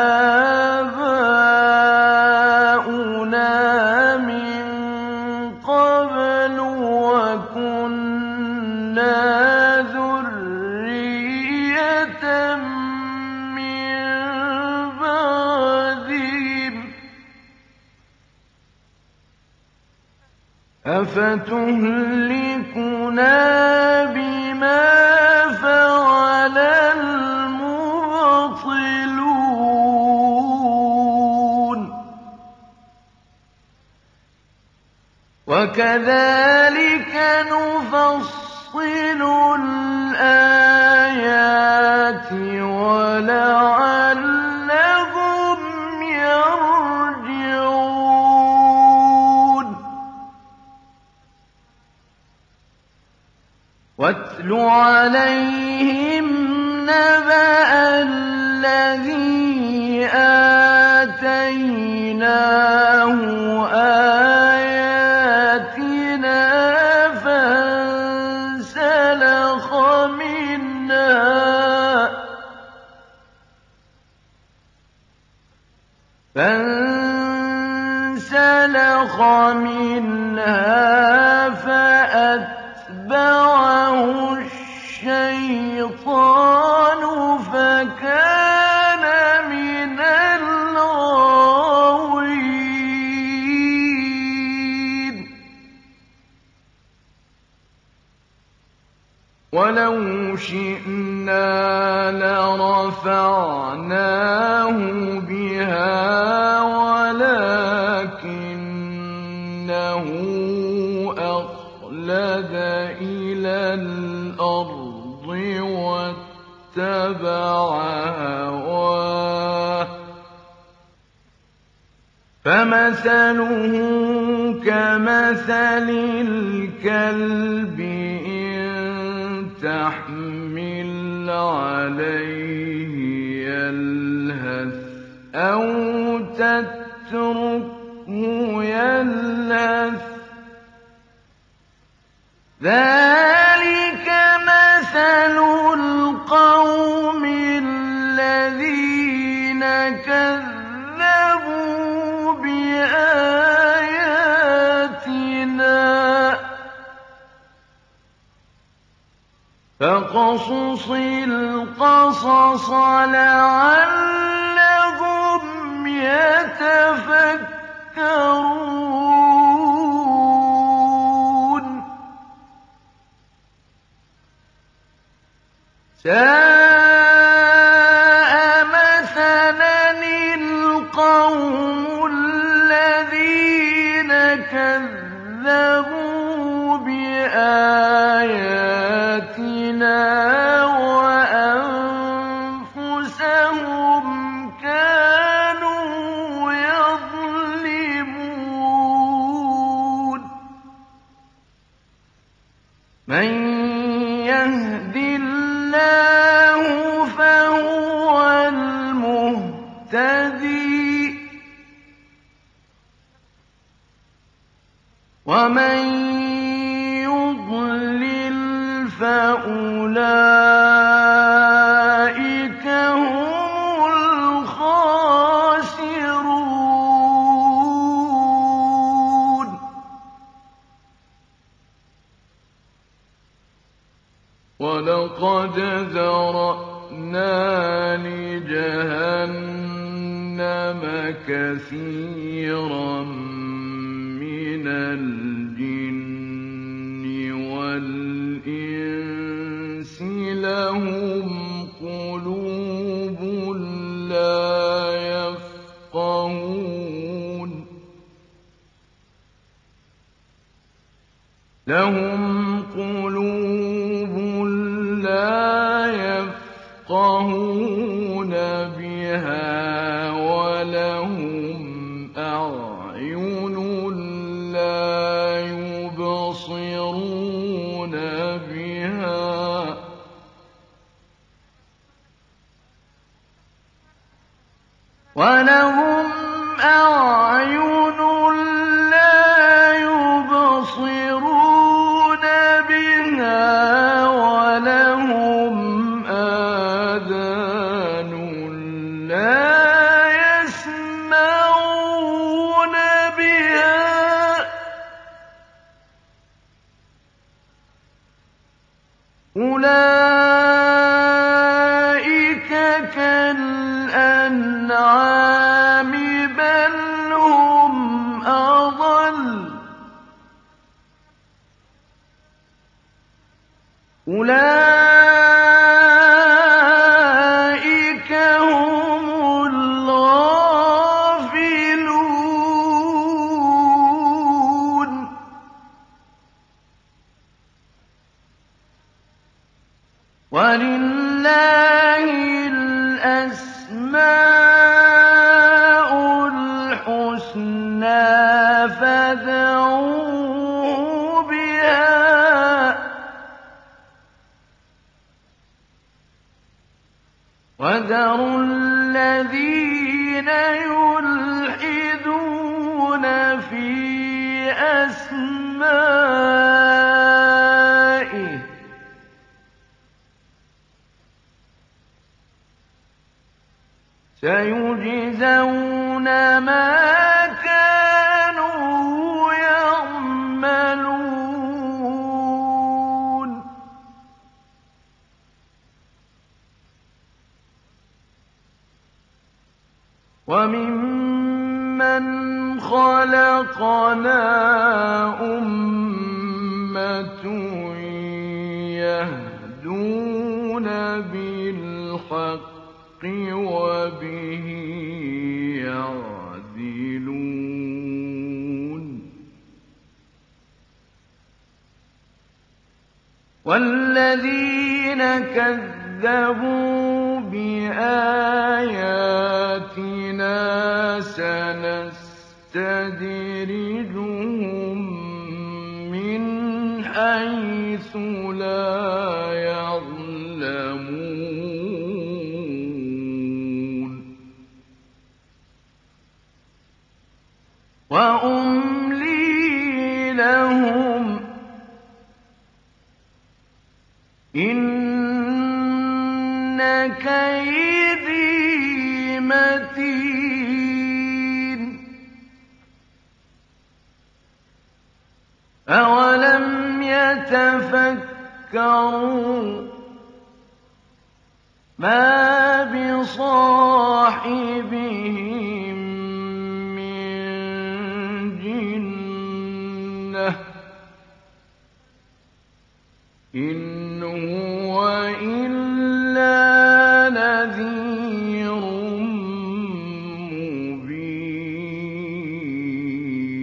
آبَاؤُنَا مِن قَبْلُ وَكُنَّا ذُرِّيَّةً مِّن بَعْدِهِمْ ۖ أَفَتُهْلِكُنَا بِمَا فَعَلَ الْمُبْطِلُونَ وَكَذَٰلِكَ نُفَصِّلُ الْآيَاتِ وَلَعَلَّهُمْ يَرْجِعُونَ وَاتْلُ عَلَيْهِمْ نَبَأَ الَّذِي آتَيْنَاهُ آيَاتِنَا فانسلخ منها فأتبعه الشيطان فكان من الغاوين ولو شئنا لرفعناه بها ولكنه أخلد إلى الأرض واتبع هواه فمثله كمثل الكلب تحمل عليه يلهث أو تتركه يلهث ذلك مثل القوم الذين كذبوا بآياتنا فاقصص القصص لعلهم يتفكرون ساء مثلا القوم الذين كذبوا بآياتنا وأنفسهم كانوا يظلمون من يهد الله فهو المهتدي ومن يضلل فأولئك هم الخاسرون ولقد ذرأنا لجهنم كثيرا من الجن والإنس لهم قلوب لا يفقهون بها ولهم أعين لا يبصرون بها ولهم أعين لا يبصرون بها ولهم آذان لا يسمعون بها أولئك كالأنعام بل هم أضل أولئك هم الغافلون ولله الأسماء الحسنى فادعوه بها وذروا الذين يلحدون في أسمائه سيجزون ما كانوا يعملون وممن خلقنا أمة يهدون بالحق وبه يعدلون والذين كذبوا بآياتنا سنستدرجهم من حيث لا يعلمون وأملي لهم إن كيدي متين أولم يتفكروا ما بصاحبهم من جنة إن هو إلا نذير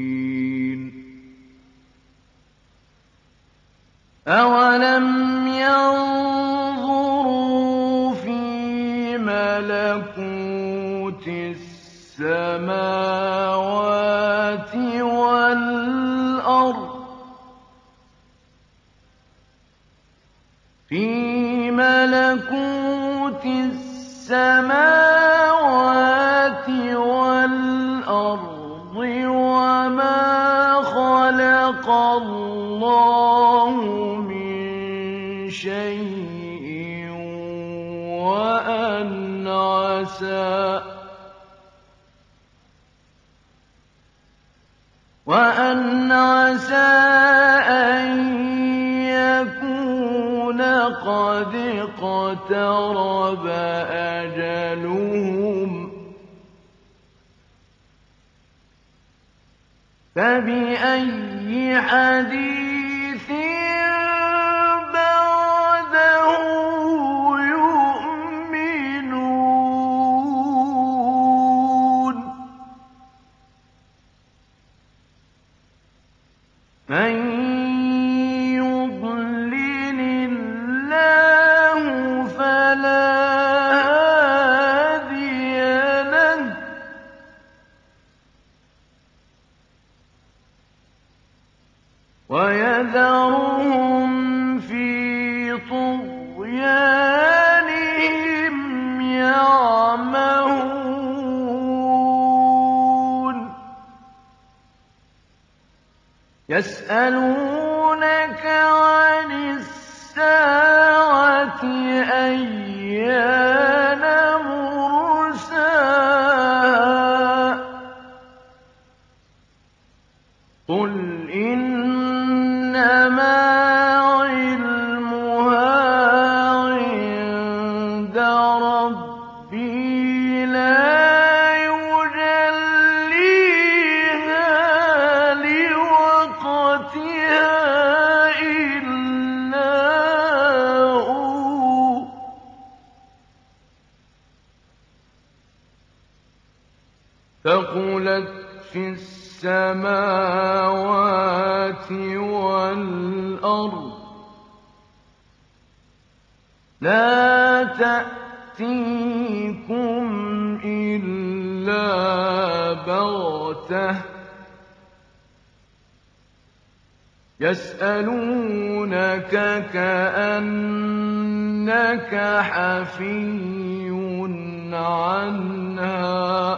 مبين أولم لينظروا في ملكوت السماوات والأرض وما خلق الله من شيء وأن عسى أن يكون قد اقترب أجلهم فبأي حديث بعده يؤمنون من يضلل الله فلا هادي له ويذرهم في طغيانهم يعمهون يسألونك عن الساعة أيان مرساها قل إنما علمها عند ربي لا يجليها لوقتها إلا هو ثقلت في السماوات والأرض لا تأتيكم إلا بغتة يسألونك كأنك حفي عنها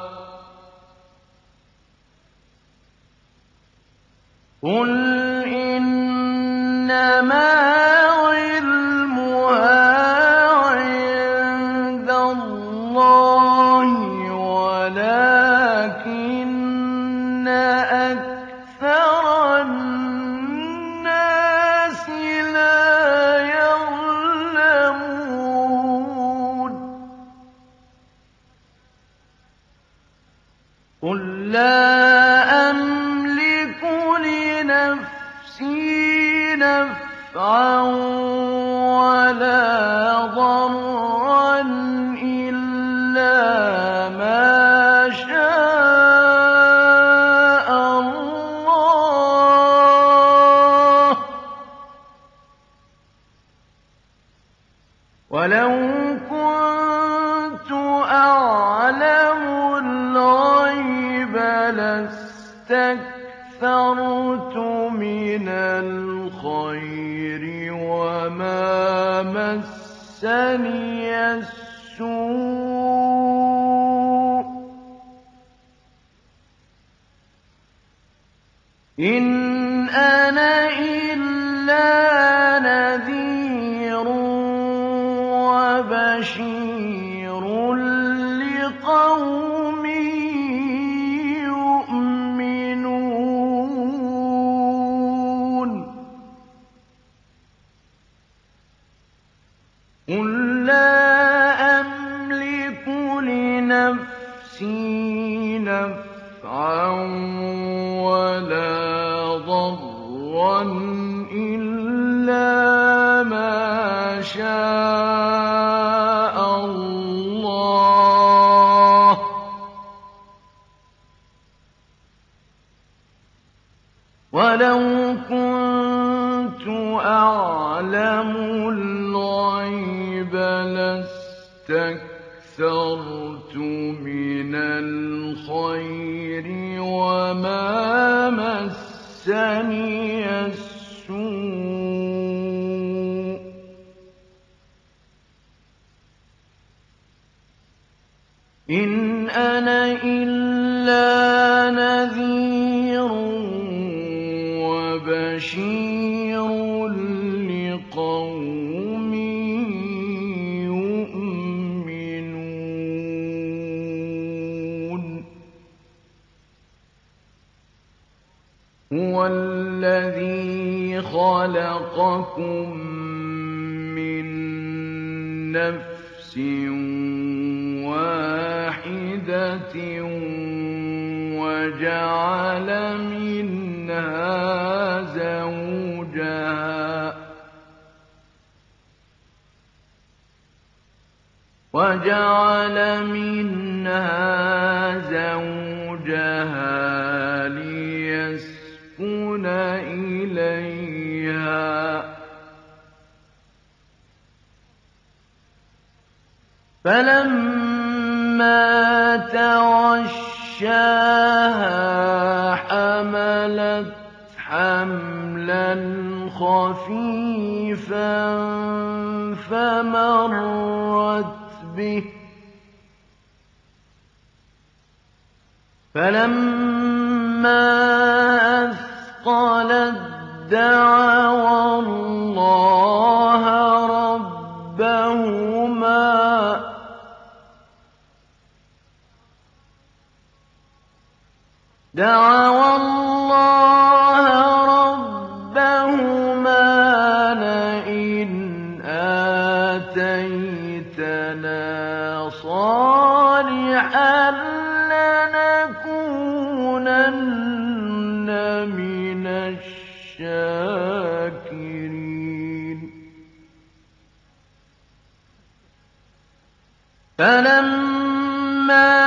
قل إنما علمها عند الله ولكن أكثر الناس لا يعلمون قل لا أملك لنفسي نفعا ولا ضرا إلا ما شاء الله ولو كنت أعلم الغيب لاستكثرت من الخير وما مسني السوء إن أنا إلا نذير وبشير لقوم يؤمنون قل لا أملك لنفسي نفعا ولا ضرا إلا ما شاء الله ولو كنت أعلم اسْتَكْثَرْتُ مِنَ الْخَيْرِ وَمَا مَسَّنِيَ السُّوءُ ۚ إِنْ أَنَا إِلَّا نَذِيرٌ وَبَشِيرٌ لِّقَوْمٍ يُؤْمِنُونَ. هُوَ الَّذِي خَلَقَكُم مِّن نَّفْسٍ وَاحِدَةٍ وَجَعَلَ منها زوجها ليسكن إليها ۖ فَلَمَّا تَغَشَّاهَا حَمَلَتْ حَمْلًا خَفِيفًا فَمَرَّتْ بِهِ ۖ فَلَمَّا أَثْقَلَت دَّعَوَا اللَّهَ رَبَّهُمَا لَئِنْ آتَيْتَنَا صَالِحًا لَّنَكُونَنَّ مِنَ الشَّاكِرِينَ. فَلَمَّا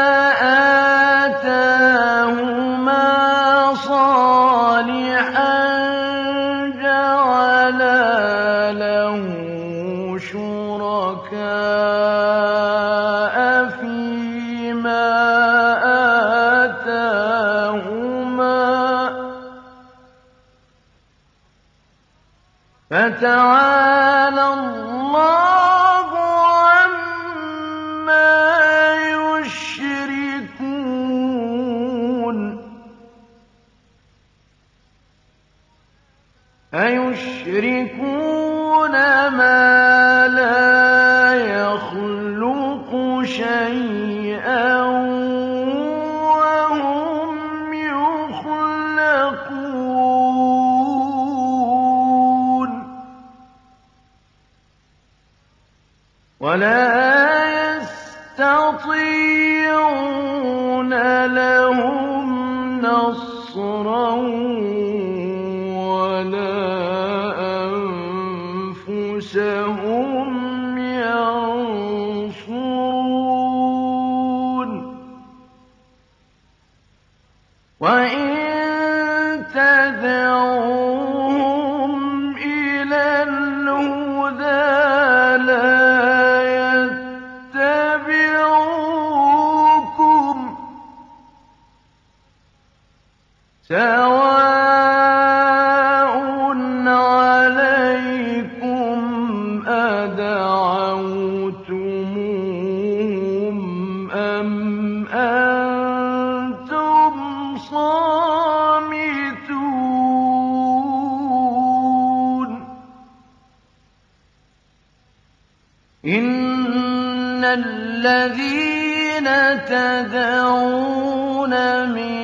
آتَاهُمَا صَالِحًا جَعَلَا لَهُ شُرَكَاءَ فِيمَا آتَاهُمَا ۚ فَتَعَالَى اللَّهُ عَمَّا يُشْرِكُونَ. أَيُشْرِكُونَ مَا لَا يَخْلُقُ شَيْئًا وَهُمْ يُخْلَقُونَ. وَلَا يَسْتَطِيعُونَ لَهُمْ نَصْرًا وَلَا أَنفُسَهُمْ يَنصُرُونَ. وَإِن تَدْعُوهُمْ إِلَى الْهُدَىٰ لَا يَتَّبِعُوكُمْ ۚ سَوَاءٌ عَلَيْكُمْ أَدَعَوْتُمُوهُمْ أَمْ أَنتُمْ صَامِتُونَ. إِنَّ الَّذِينَ تَدْعُونَ مِن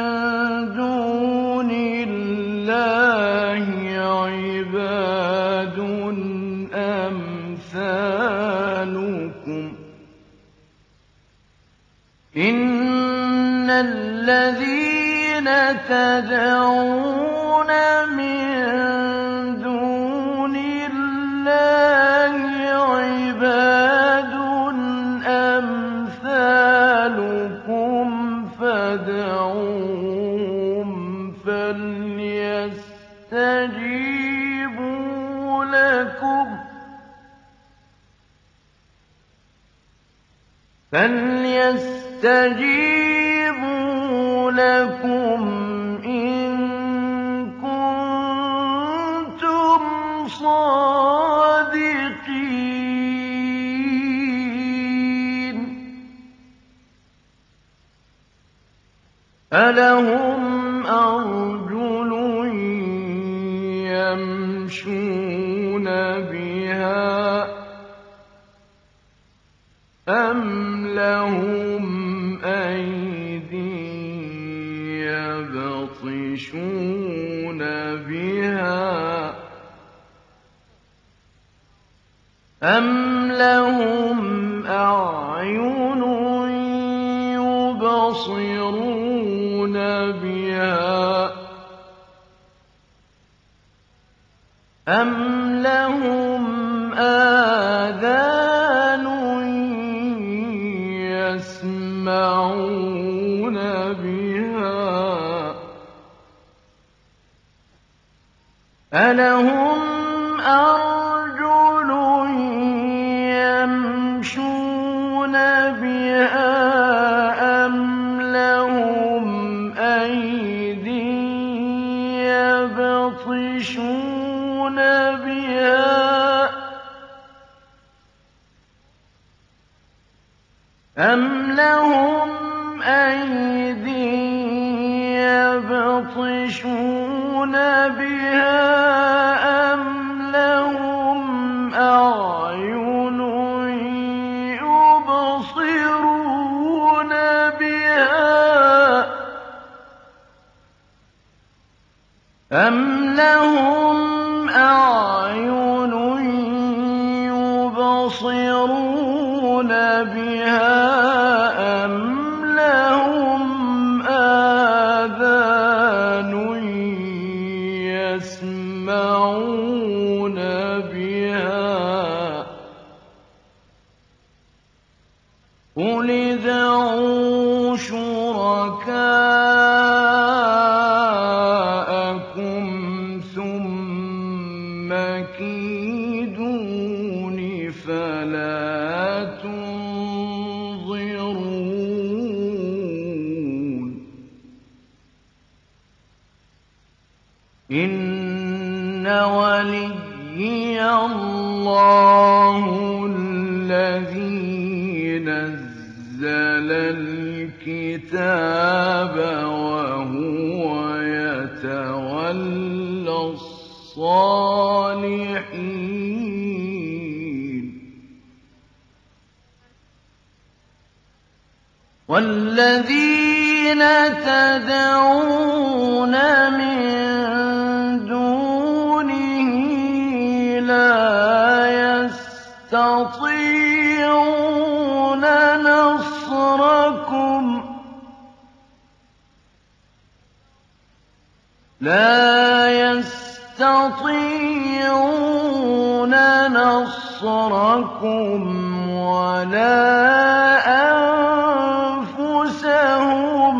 دُونِ اللَّهِ عِبَادٌ أَمْثَالُكُمْ ۚ إِنَّ الَّذِينَ تَدْعُونَ مِن دُونِ اللَّهِ عِبَادٌ أَمْثَالُكُمْ فَادْعُوهُمْ فَلْيَسْتَجِيبُوا لَكُمْ فَلْيَسْتَجِيبُوا لَكُمْ إِن كُنتُمْ صَادِقِينَ أَلَهُمْ أَرْجُلٌ يَمْشُونَ بِهَا أَمْ لَهُمْ أَيْدٍ يَبْطِشُونَ بِهَا أَمْ لَهُمْ أَعْيُنٌ يُبْصِرُونَ بِهَا أَمْ لَهُمْ آذَانٌ يَسْمَعُونَ بِهَا أَلَهُمْ أَرْجُلٌ يَمْشُونَ بِهَا أَمْ لَهُمْ أَيْدٍ يَبْطِشُونَ بِهَا أَمْ لَهُمْ أَيْدٍ يَبْطِشُونَ بِهَا أَمْ لَهُمْ أَعْيُنٌ يُبْصِرُونَ بِهَا أَمْ لَهُمْ أَعْيُنٌ يُبْصِرُونَ بِهَا أَمْ لَهُمْ آذَانٌ يَسْمَعُونَ بِهَا قُلِ ادْعُوا شُرَكَاءَكُمْ ثُمَّ كِيدُونِ فَلَا تُنظِرُونِ إِنَّ وَلِيِّيَ اللَّهُ الَّذِي نَزَّلَ الْكِتَابَ وَهُوَ يَتَوَلَّى الصَّالِحِينَ وَالَّذِينَ تَدْعُونَ مِن دُونِهِ لَا يَسْتَطِيعُونَ نَصْرَكُمْ وَلَا أَنفُسَهُمْ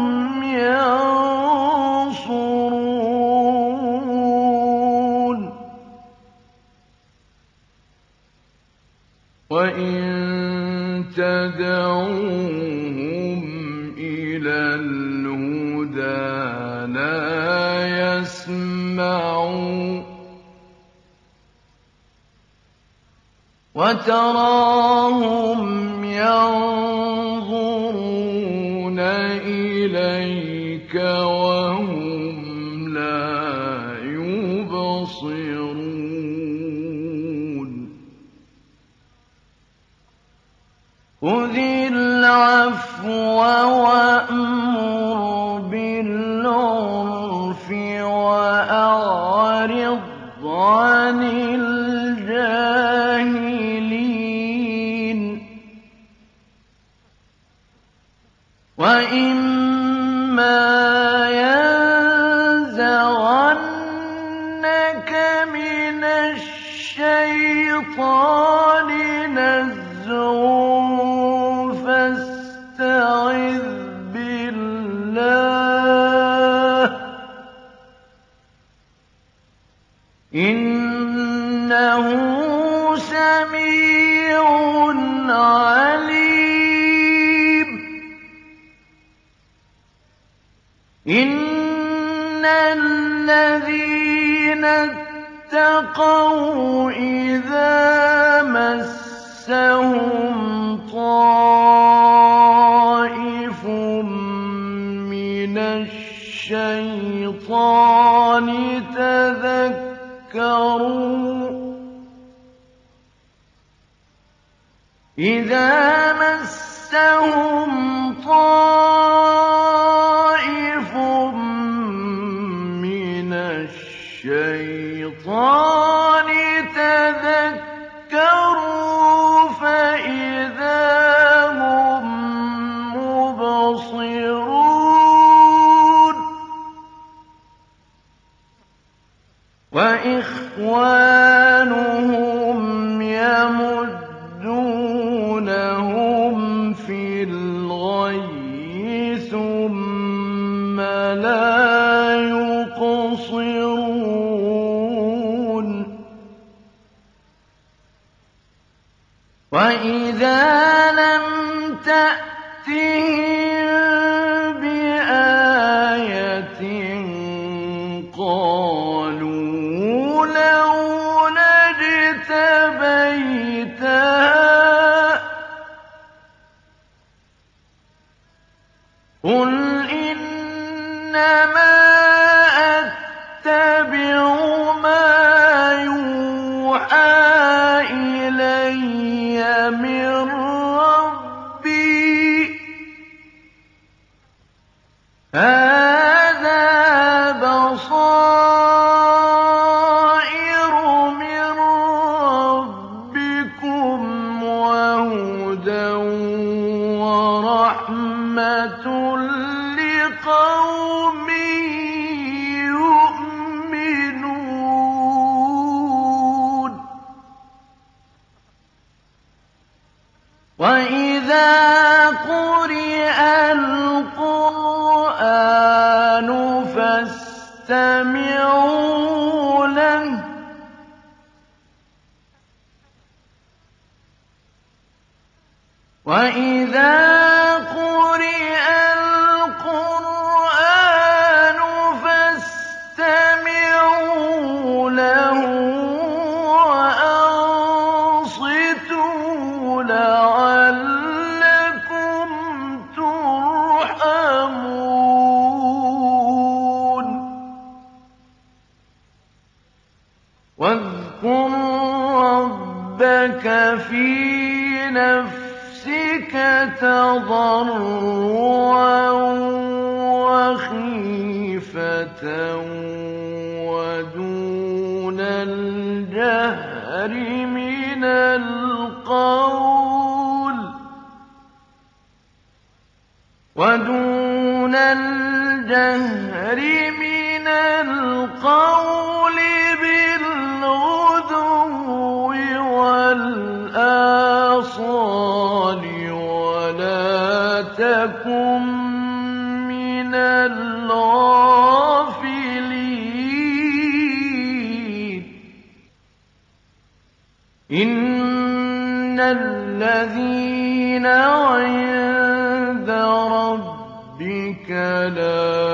يَنصُرُونَ وَإِن تَدْعُوهُمْ إِلَى الْهُدَىٰ لَا يَسْمَعُوا وَتَرَاهُمْ يَنظُرُونَ إِلَيْكَ وَهُمْ لَا يُبْصِرُونَ خُذِ الْعَفْوَ وَأْمُرْ بِالْعُرْفِ وَأَعْرِضْ عَنِ الْجَاهِلِينَ وَإِمَّا يَنزَغَنَّكَ مِنَ الشَّيْطَانِ نَزْغٌ فَاسْتَعِذْ بِاللَّهِ ۖ إِنَّهُ سَمِيعٌ عَلِيمٌ إِنَّ الَّذِينَ اتَّقَوْا إِذَا مَسَّهُمْ طَائِفٌ مِّنَ الشَّيْطَانِ تَذَكَّرُوا فَإِذَا هُم مُّبْصِرُونَ وَإِخْوَانُهُمْ يَمُدُّونَهُمْ فِي الْغَيِّ ثُمَّ لَا يُقْصِرُونَ وَإِذَا لَمْ تَأْتِهِم بِآيَةٍ قَالُوا لَوْلَا اجْتَبَيْتَهَا ۚ قُلْ إِنَّمَا أَتَّبِعُ مَا يُوحَىٰ إِلَيَّ مِن رَّبِّي ۚ هَٰذَا بَصَائِرُ مِن رَّبِّكُمْ وَهُدًى وَرَحْمَةٌ لِّقَوْمٍ يُؤْمِنُونَ وَإِذَا قُرِئَ الْقُرْآنُ فَاسْتَمِعُوا لَهُ وَأَنصِتُوا لَعَلَّكُمْ تُرْحَمُونَ وَاذْكُر رَّبَّكَ فِي نَفْسِكَ تَضَرُّعًا وَخِيفَةً وَدُونَ الْجَهْرِ مِنَ الْقَوْلِ بِالْغُدُوِّ وَالْآصَالِ وَلَا تَكُن مِّنَ الْغَافِلِينَ إِنَّ الَّذِينَ عِندَ رَبِّكَ لَا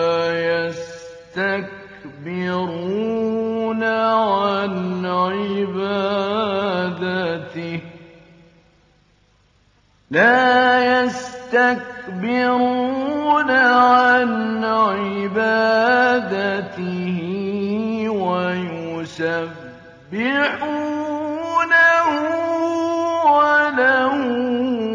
يَسْتَكْبِرُونَ عَنْ عِبَادَتِهِ وَيُسَبِّحُونَهُ وَلَهُ